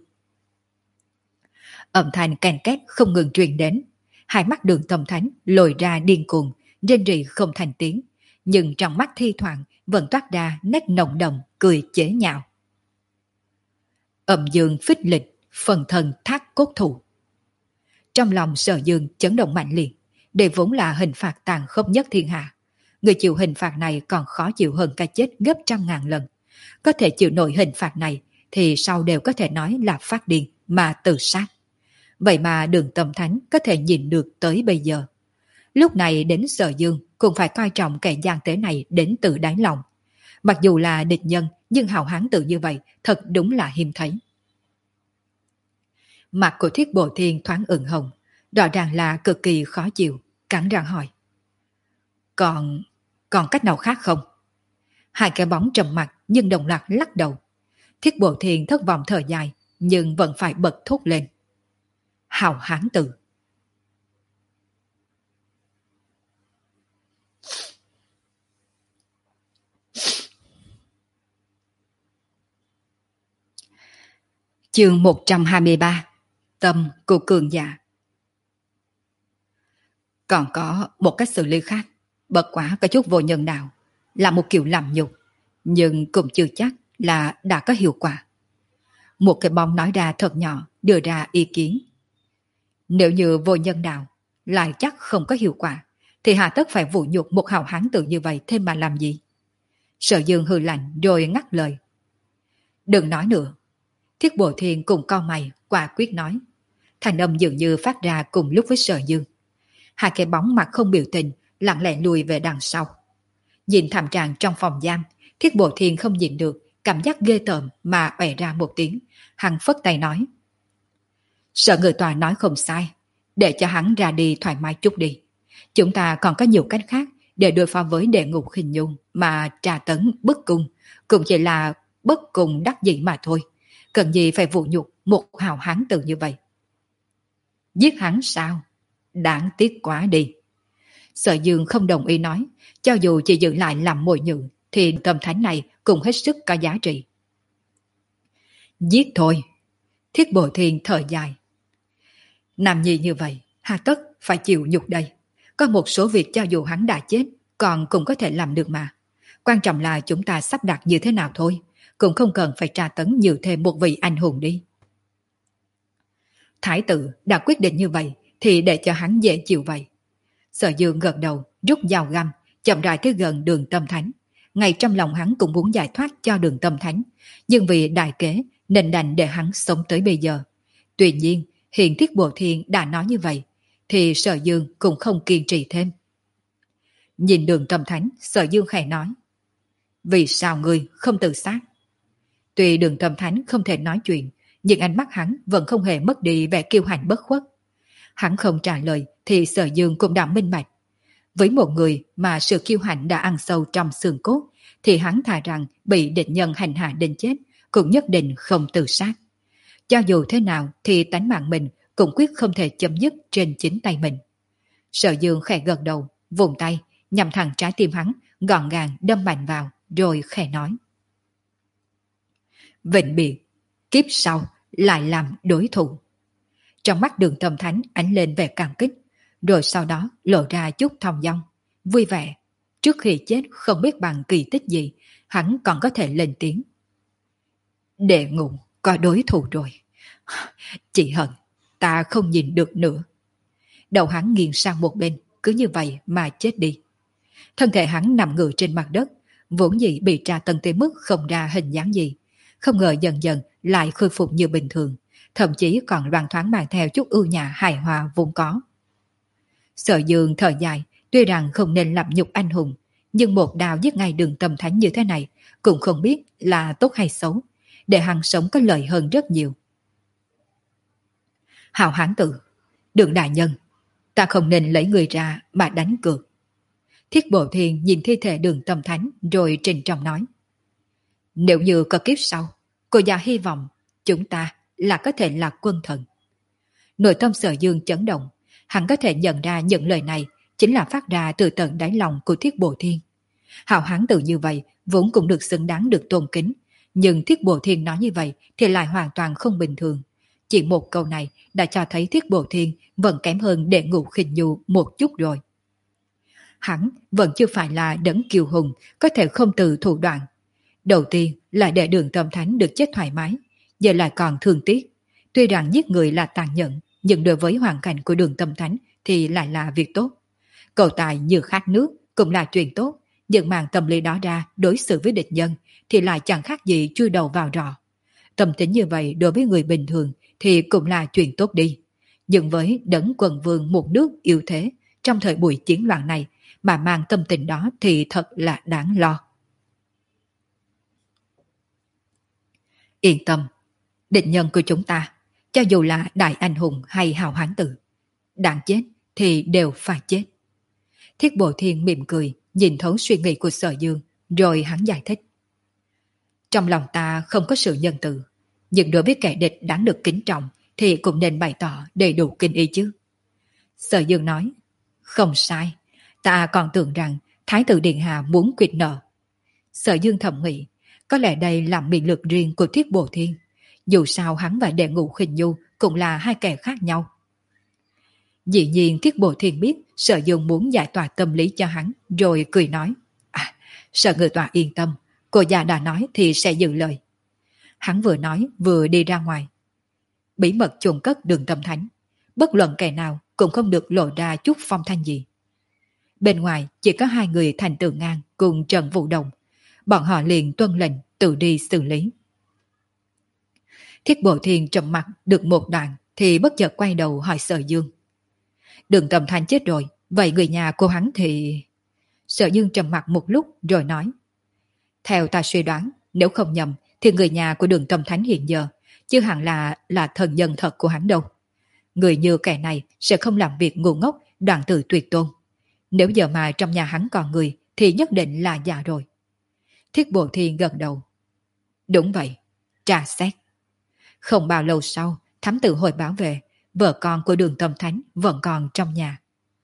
Âm thanh kèn két không ngừng truyền đến. Hai mắt Đường Tâm Thánh lồi ra điên cuồng, rên rỉ không thành tiếng, nhưng trong mắt thi thoảng vẫn toát ra nét nồng đậm cười chế nhạo. Âm dương phích lịch, phần thần thác cốt thủ. Trong lòng Sở Dương chấn động mạnh liệt, đây vốn là hình phạt tàn khốc nhất thiên hạ. Người chịu hình phạt này còn khó chịu hơn cái chết gấp trăm ngàn lần. Có thể chịu nổi hình phạt này thì sau đều có thể nói là phát điên mà tự sát. Vậy mà Đường Tâm Thánh có thể nhìn được tới bây giờ. Lúc này đến Sở Dương cũng phải coi trọng kẻ gian tế này đến từ đáy lòng. Mặc dù là địch nhân nhưng hào hán tự như vậy thật đúng là hiếm thấy. Mặt của Thiết Bộ Thiên thoáng ửng hồng, rõ ràng là cực kỳ khó chịu, cắn răng hỏi. Còn... còn cách nào khác không? Hai cái bóng trầm mặt nhưng đồng loạt lắc đầu. Thiết Bộ Thiên thất vọng thở dài nhưng vẫn phải bật thốt lên. Hào hán tự. Chương một trăm hai mươi ba. Tâm của cường giả. Còn có một cách xử lý khác, bất quá có chút vô nhân đạo, là một kiểu làm nhục, nhưng cũng chưa chắc là đã có hiệu quả. Một cái bóng nói ra thật nhỏ, đưa ra ý kiến. Nếu như vô nhân đạo lại chắc không có hiệu quả, thì hà tất phải vũ nhục một hào hán tử như vậy thêm mà làm gì? Sở Dương hừ lạnh rồi ngắt lời. Đừng nói nữa. Thiết Bộ Thiên cùng cau mày, quả quyết nói. Thành âm dường như phát ra cùng lúc với Sở Dương. Hai cái bóng mặt không biểu tình, lặng lẽ lùi về đằng sau. Nhìn thảm trạng trong phòng giam, Thiết Bộ Thiên không nhịn được, cảm giác ghê tởm mà ẻ ra một tiếng. Hắn phất tay nói. Sợ người tòa nói không sai, để cho hắn ra đi thoải mái chút đi. Chúng ta còn có nhiều cách khác để đối phó với Địa Ngục Hình Nhung mà trà tấn bức cung, cũng chỉ là bất cùng đắc dĩ mà thôi. Cần gì phải vụ nhục một hào hán tử như vậy? Giết hắn sao? Đáng tiếc quá đi. Sở Dương không đồng ý nói, cho dù chỉ giữ lại làm mồi nhự, thì tâm thánh này cũng hết sức có giá trị. Giết thôi. Thiết Bộ Thiên thở dài. Nam nhi như vậy, hà tất phải chịu nhục đây. Có một số việc cho dù hắn đã chết, còn cũng có thể làm được mà. Quan trọng là chúng ta sắp đặt như thế nào thôi, cũng không cần phải tra tấn nhiều thêm một vị anh hùng đi. Thái tử đã quyết định như vậy, thì để cho hắn dễ chịu vậy. Sở Dương gật đầu, rút dao găm, chậm rãi tới gần Đường Tâm Thánh. Ngay trong lòng hắn cũng muốn giải thoát cho Đường Tâm Thánh, nhưng vì đại kế nên đành để hắn sống tới bây giờ. Tuy nhiên, hiện Thiết Bộ Thiên đã nói như vậy, thì Sở Dương cũng không kiên trì thêm. Nhìn Đường Tâm Thánh, Sở Dương khẽ nói. Vì sao ngươi không tự sát? Tuy Đường Tâm Thánh không thể nói chuyện, nhưng ánh mắt hắn vẫn không hề mất đi vẻ kiêu hãnh bất khuất. Hắn không trả lời thì Sở Dương cũng đã minh bạch. Với một người mà sự kiêu hãnh đã ăn sâu trong xương cốt, thì hắn thà rằng bị địch nhân hành hạ đến chết, cũng nhất định không tự sát. Cho dù thế nào thì tánh mạng mình cũng quyết không thể chấm dứt trên chính tay mình. Sở Dương khẽ gật đầu, vùng tay, nhằm thẳng trái tim hắn, gọn gàng đâm mạnh vào, rồi khẽ nói. Vĩnh biệt, kiếp sau lại làm đối thủ. Trong mắt Đường Tâm Thánh ánh lên vẻ cảm kích, rồi sau đó lộ ra chút thong dong, vui vẻ. Trước khi chết không biết bằng kỳ tích gì, hắn còn có thể lên tiếng. Đệ ngục có đối thủ rồi. Chỉ hận, ta không nhìn được nữa. Đầu hắn nghiêng sang một bên, cứ như vậy mà chết đi. Thân thể hắn nằm ngửa trên mặt đất, vốn dĩ bị tra tấn tới mức không ra hình dáng gì. Không ngờ dần dần lại khôi phục như bình thường, thậm chí còn loang thoáng mang theo chút ưu nhã hài hòa vốn có. Sở Dương thở dài, tuy rằng không nên làm nhục anh hùng, nhưng một đao giết ngay Đường Tâm Thánh như thế này cũng không biết là tốt hay xấu, để hắn sống có lợi hơn rất nhiều. Hào hán tử, Đường đại nhân, ta không nên lấy người ra mà đánh cược. Thiết Bộ Thiên nhìn thi thể Đường Tâm Thánh rồi trịnh trọng nói. Nếu như có kiếp sau, cô già hy vọng chúng ta là có thể là quân thần. Nội tâm Sở Dương chấn động, hắn có thể nhận ra những lời này chính là phát ra từ tận đáy lòng của Thiết Bộ Thiên. Hào hán tử như vậy vốn cũng được xứng đáng được tôn kính, nhưng Thiết Bộ Thiên nói như vậy thì lại hoàn toàn không bình thường. Chỉ một câu này đã cho thấy Thiết Bộ Thiên vẫn kém hơn Đệ Ngục Khinh Nhu một chút rồi. Hắn vẫn chưa phải là đấng kiêu hùng có thể không từ thủ đoạn. Đầu tiên là để Đường Tâm Thánh được chết thoải mái, giờ lại còn thương tiếc. Tuy rằng giết người là tàn nhẫn, nhưng đối với hoàn cảnh của Đường Tâm Thánh thì lại là việc tốt. Cầu tài như khát nước cũng là chuyện tốt, nhưng mang tâm lý đó ra đối xử với địch nhân thì lại chẳng khác gì chui đầu vào rọ. Tâm tính như vậy đối với người bình thường thì cũng là chuyện tốt đi. Nhưng với đấng quần vương một nước yêu thế trong thời buổi chiến loạn này mà mang tâm tình đó thì thật là đáng lo. Yên tâm, địch nhân của chúng ta, cho dù là đại anh hùng hay hào hán tử, đáng chết thì đều phải chết. Thiết Bộ Thiên mỉm cười, nhìn thấu suy nghĩ của Sở Dương, rồi hắn giải thích. Trong lòng ta không có sự nhân từ, nhưng đối với kẻ địch đáng được kính trọng thì cũng nên bày tỏ đầy đủ kinh ý chứ. Sở Dương nói, không sai, ta còn tưởng rằng Thái tử Điện Hạ muốn quyệt nợ. Sở Dương thầm nghĩ, có lẽ đây là miệng lực riêng của Thiết Bộ Thiên, Dù sao hắn và Đệ Ngũ Khinh Nhu cũng là hai kẻ khác nhau. Dĩ nhiên Thiết Bộ Thiên biết Sở Dương muốn giải tỏa tâm lý cho hắn, rồi cười nói, à, Sở Ngự Tọa yên tâm, cô già đã nói thì sẽ giữ lời. Hắn vừa nói vừa đi ra ngoài. Bí mật chôn cất Đường Tâm Thánh, bất luận kẻ nào cũng không được lộ ra chút phong thanh gì. Bên ngoài chỉ có hai người Thành Tử Ngang cùng Trần Vũ Đồng, bọn họ liền tuân lệnh tự đi xử lý. Thiết Bộ Thiên trầm mặt được một đoạn thì bất chợt quay đầu hỏi Sở Dương. Đường Tâm Thánh chết rồi, vậy người nhà cô hắn thì... Sở Dương trầm mặt một lúc rồi nói. Theo ta suy đoán, nếu không nhầm thì người nhà của Đường Tâm Thánh hiện giờ chứ hẳn là là thần nhân thật của hắn đâu. Người như kẻ này sẽ không làm việc ngu ngốc, đoạn tử tuyệt tôn. Nếu giờ mà trong nhà hắn còn người thì nhất định là già rồi. Thiết Bộ Thiên gật đầu. Đúng vậy, tra xét. Không bao lâu sau, thám tử hồi báo về, vợ con của Đường Tâm Thánh vẫn còn trong nhà.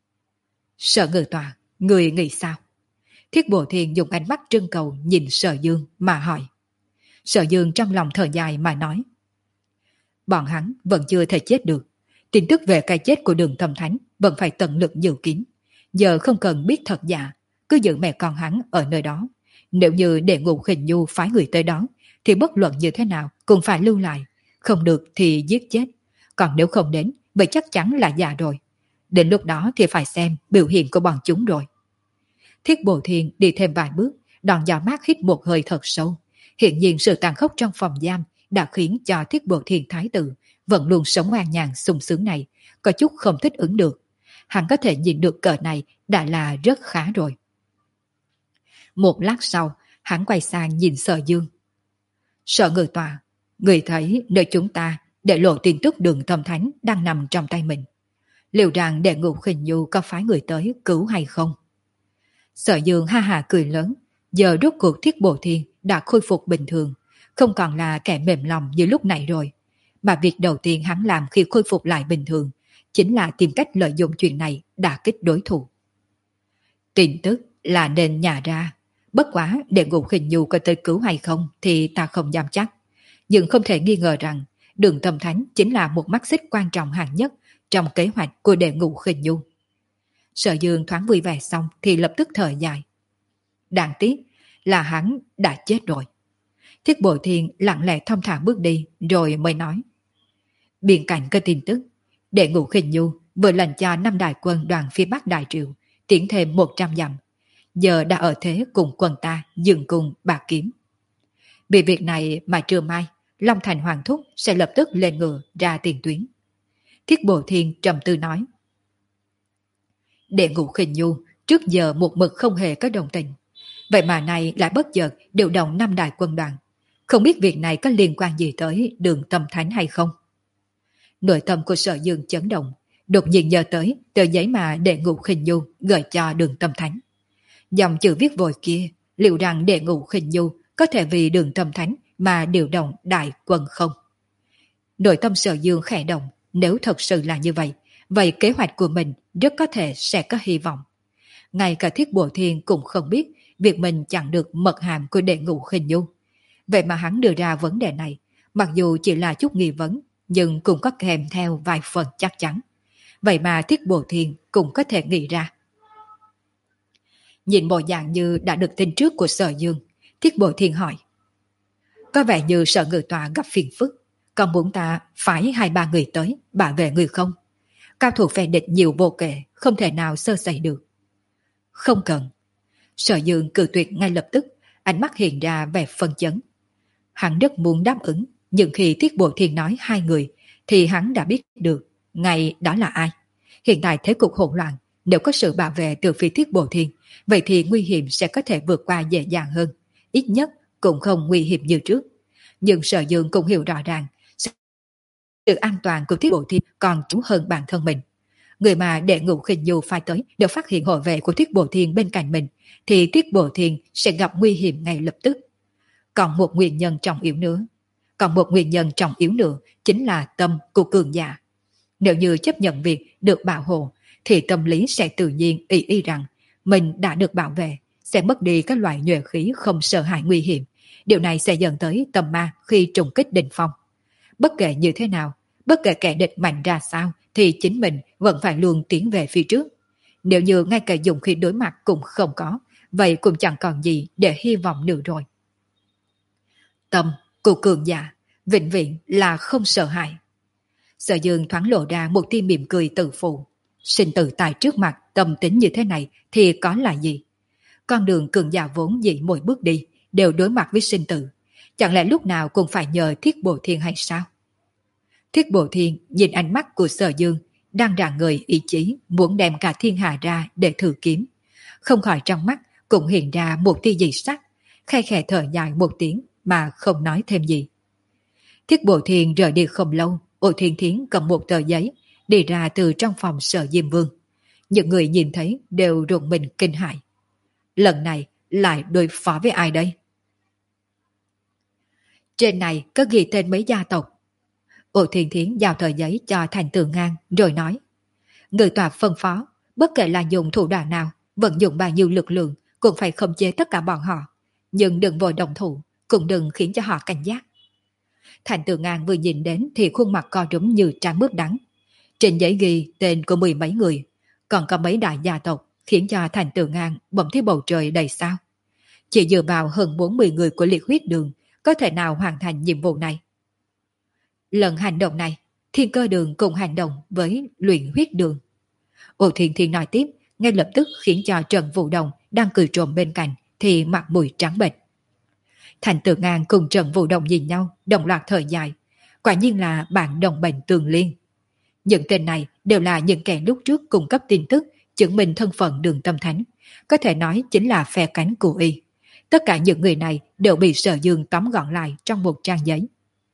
Sở Ngự Tọa, người nghĩ sao? Thiết Bộ Thiên dùng ánh mắt trưng cầu nhìn Sở Dương mà hỏi. Sở Dương trong lòng thở dài mà nói. Bọn hắn vẫn chưa thể chết được. Tin tức về cái chết của Đường Tâm Thánh vẫn phải tận lực giữ kín. Giờ không cần biết thật giả, cứ giữ mẹ con hắn ở nơi đó. Nếu như Đệ Ngũ Khinh Nhu phái người tới đó, thì bất luận như thế nào cũng phải lưu lại. Không được thì giết chết. Còn nếu không đến, vậy chắc chắn là già rồi. Đến lúc đó thì phải xem biểu hiện của bọn chúng rồi. Thiết Bộ Thiên đi thêm vài bước, đòn gió mát hít một hơi thật sâu. Hiện nhiên sự tàn khốc trong phòng giam đã khiến cho Thiết Bộ Thiên thái tử vẫn luôn sống an nhàn sung sướng này có chút không thích ứng được. Hắn có thể nhìn được cờ này đã là rất khá rồi. Một lát sau, hắn quay sang nhìn Sở Dương. Sở Ngự Tọa, người thấy nơi chúng ta để lộ tin tức Đường Tâm Thánh đang nằm trong tay mình. Liệu rằng Đệ Ngũ Khinh Nhu có phái người tới cứu hay không? Sở Dương ha hà cười lớn. Giờ rốt cuộc Thiết Bộ Thiên đã khôi phục bình thường, không còn là kẻ mềm lòng như lúc này rồi. Mà việc đầu tiên hắn làm khi khôi phục lại bình thường chính là tìm cách lợi dụng chuyện này đả kích đối thủ. Tin tức là nên nhả ra. Bất quá Đệ Ngũ Khinh Nhu có tới cứu hay không thì ta không dám chắc. Nhưng không thể nghi ngờ rằng Đường Tâm Thánh chính là một mắt xích quan trọng hàng nhất trong kế hoạch của Đệ Ngũ Khinh Nhu. Sở Dương thoáng vui vẻ xong thì lập tức thở dài. Đáng tiếc là hắn đã chết rồi. Thiết Bộ Thiên lặng lẽ thong thả bước đi rồi mới nói. Bên cạnh cái tin tức, Đệ Ngũ Khinh Nhu vừa lệnh cho năm đại quân đoàn phía Bắc Đại Triệu tiến thêm một trăm dặm. Giờ đã ở thế cùng quân ta dừng cùng bạc kiếm. Vì việc này mà trưa mai, Long Thành Hoàng Thúc sẽ lập tức lên ngựa ra tiền tuyến. Thiết Bộ Thiên trầm tư nói. Đệ Ngũ Khinh Nhu trước giờ một mực không hề có đồng tình. Vậy mà nay lại bất chợt điều động năm đại quân đoàn. Không biết việc này có liên quan gì tới Đường Tâm Thánh hay không? Nội tâm của Sở Dương chấn động, đột nhiên nhớ tới tờ giấy mà Đệ Ngũ Khinh Nhu gửi cho Đường Tâm Thánh. Dòng chữ viết vội kia, liệu rằng Đệ Ngũ Khinh Nhu có thể vì Đường Tâm Thánh mà điều động đại quân không? Nội tâm Sở Dương khẽ động, nếu thật sự là như vậy, vậy kế hoạch của mình rất có thể sẽ có hy vọng. Ngay cả Thiết Bộ Thiên cũng không biết việc mình chặn được mật hàm của Đệ Ngũ Khinh Nhu. Vậy mà hắn đưa ra vấn đề này, mặc dù chỉ là chút nghi vấn, nhưng cũng có kèm theo vài phần chắc chắn. Vậy mà Thiết Bộ Thiên cũng có thể nghĩ ra. Nhìn bộ dạng như đã được tin trước của Sở Dương, Thiết Bộ Thiên hỏi. Có vẻ như Sở Ngự Tọa gặp phiền phức, còn muốn ta phái hai ba người tới bảo vệ người không? Cao thủ phe địch nhiều vô kể, không thể nào sơ sẩy được. Không cần. Sở Dương cự tuyệt ngay lập tức, ánh mắt hiện ra vẻ phân chấn. Hắn rất muốn đáp ứng, nhưng khi Thiết Bộ Thiên nói hai người, thì hắn đã biết được ngay đó là ai. Hiện tại thế cục hỗn loạn, nếu có sự bảo vệ từ phía Thiết Bộ Thiên, vậy thì nguy hiểm sẽ có thể vượt qua dễ dàng hơn, ít nhất cũng không nguy hiểm như trước. Nhưng Sở Dương cũng hiểu rõ ràng, sự an toàn của Thiết Bộ Thiên còn chú hơn bản thân mình. Người mà Đệ Ngũ Khinh Nhu phái tới đều phát hiện hộ vệ của Thiết Bộ Thiên bên cạnh mình, thì Thiết Bộ Thiên sẽ gặp nguy hiểm ngay lập tức. Còn một nguyên nhân trọng yếu nữa, còn một nguyên nhân trọng yếu nữa chính là tâm của cường giả. Nếu như chấp nhận việc được bảo hộ, thì tâm lý sẽ tự nhiên ý y rằng mình đã được bảo vệ, sẽ mất đi các loại nhuệ khí không sợ hãi nguy hiểm. Điều này sẽ dẫn tới tâm ma khi trùng kích đỉnh phong. bất kể như thế nào, bất kể kẻ địch mạnh ra sao thì chính mình vẫn phải luôn tiến về phía trước. Nếu như ngay cả dùng khí đối mặt cũng không có, vậy cũng chẳng còn gì để hy vọng nữa rồi. Tâm của cường giả vĩnh viễn là không sợ hãi. Sở Dương thoáng lộ ra một tia mỉm cười tự phụ. Sinh tử tại trước mặt tâm tính như thế này thì có là gì? Con đường cường giả vốn dĩ mỗi bước đi đều đối mặt với sinh tử. Chẳng lẽ lúc nào cũng phải nhờ Thiết Bộ Thiên hay sao? Thiết Bộ Thiên nhìn ánh mắt của Sở Dương đang rạng người ý chí muốn đem cả thiên hạ ra để thử kiếm. Không khỏi trong mắt cũng hiện ra một tia dị sắc, khe khẽ thở dài một tiếng mà không nói thêm gì. Thiết Bộ Thiên rời đi không lâu, Ô Thiên Thiến cầm một tờ giấy đi ra từ trong phòng Sở Diêm Vương. Những người nhìn thấy đều rùng mình kinh hãi. Lần này lại đối phó với ai đây? Trên này có ghi tên mấy gia tộc. Ô Thiên Thiến giao tờ giấy cho Thành Tường Ngang rồi nói: người tòa phân phó, bất kể là dùng thủ đoạn nào, vận dụng bao nhiêu lực lượng cũng phải khống chế tất cả bọn họ. Nhưng đừng vội đồng thủ, cũng đừng khiến cho họ cảnh giác. Thành Tường Ngang vừa nhìn đến thì khuôn mặt co rúm như trái mướp đắng. Trên giấy ghi tên của mười mấy người, còn có mấy đại gia tộc, khiến cho Thành Tường Ngang bỗng thấy bầu trời đầy sao. Chỉ dựa vào hơn bốn mươi người của liệt huyết đường có thể nào hoàn thành nhiệm vụ này? Lần hành động này, Thiên Cơ Đường cùng hành động với luyện huyết đường. Ô Thiên Thiên nói tiếp, ngay lập tức khiến cho Trần Vũ Đồng đang cười trộm bên cạnh thì mặt mũi trắng bệch. Thành Tường Ngang cùng Trần Vũ Đồng nhìn nhau, đồng loạt thở dài. Quả nhiên là bạn đồng bệnh tương liên. Những tên này đều là những kẻ lúc trước cung cấp tin tức chứng minh thân phận Đường Tâm Thánh, có thể nói chính là phe cánh của y. Tất cả những người này đều bị Sở Dương tóm gọn lại trong một trang giấy.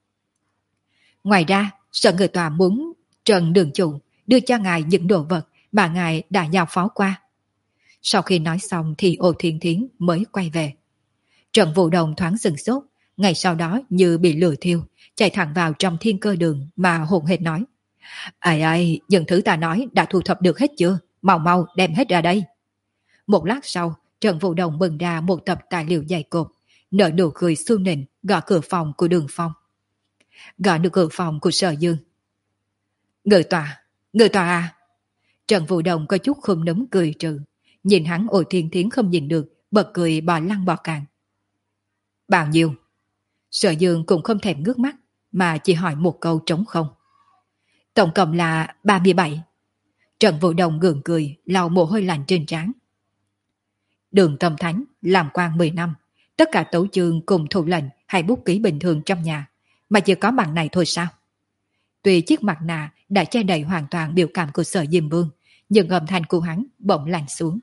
Ngoài ra, Sở Người Tòa muốn Trần Đường Chủ đưa cho ngài những đồ vật mà ngài đã giao phó qua. Sau khi nói xong thì Ô Thiên Thiến mới quay về. Trần Vũ Đồng thoáng sừng sốt, ngày sau đó như bị lừa thiêu, chạy thẳng vào trong Thiên Cơ Đường mà hồn hệt nói: ai ai, những thứ ta nói đã thu thập được hết chưa? Mau mau đem hết ra đây. Một lát sau, Trần Vũ Đồng bừng ra một tập tài liệu dày cộp, nở nụ cười su nịnh gõ cửa phòng của Đường Phong. Gõ được cửa phòng của Sở Dương. Người tòa, người tòa à? Trần Vũ Đồng có chút không nấm cười trừ, nhìn hắn Ô Thiên Thiến không nhìn được, bật cười bò lăn bò càng. Bao nhiêu? Sở Dương cũng không thèm ngước mắt, mà chỉ hỏi một câu trống không. Tổng cộng là ba mươi bảy. Trần Vũ Đồng gượng cười, lau mồ hôi lạnh trên trán. Đường Tâm Thánh làm quan mười năm, tất cả tấu chương cùng thủ lệnh hay bút ký bình thường trong nhà, mà chỉ có bằng này thôi sao? Tuy chiếc mặt nạ đã che đậy hoàn toàn biểu cảm của Sở Diêm Vương, nhưng âm thanh của hắn bỗng lạnh xuống.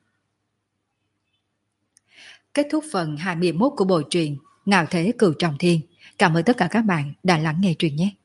Kết thúc phần hai mươi mốt của bộ truyện Ngạo Thế Cửu Trọng Thiên. Cảm ơn tất cả các bạn đã lắng nghe truyện nhé.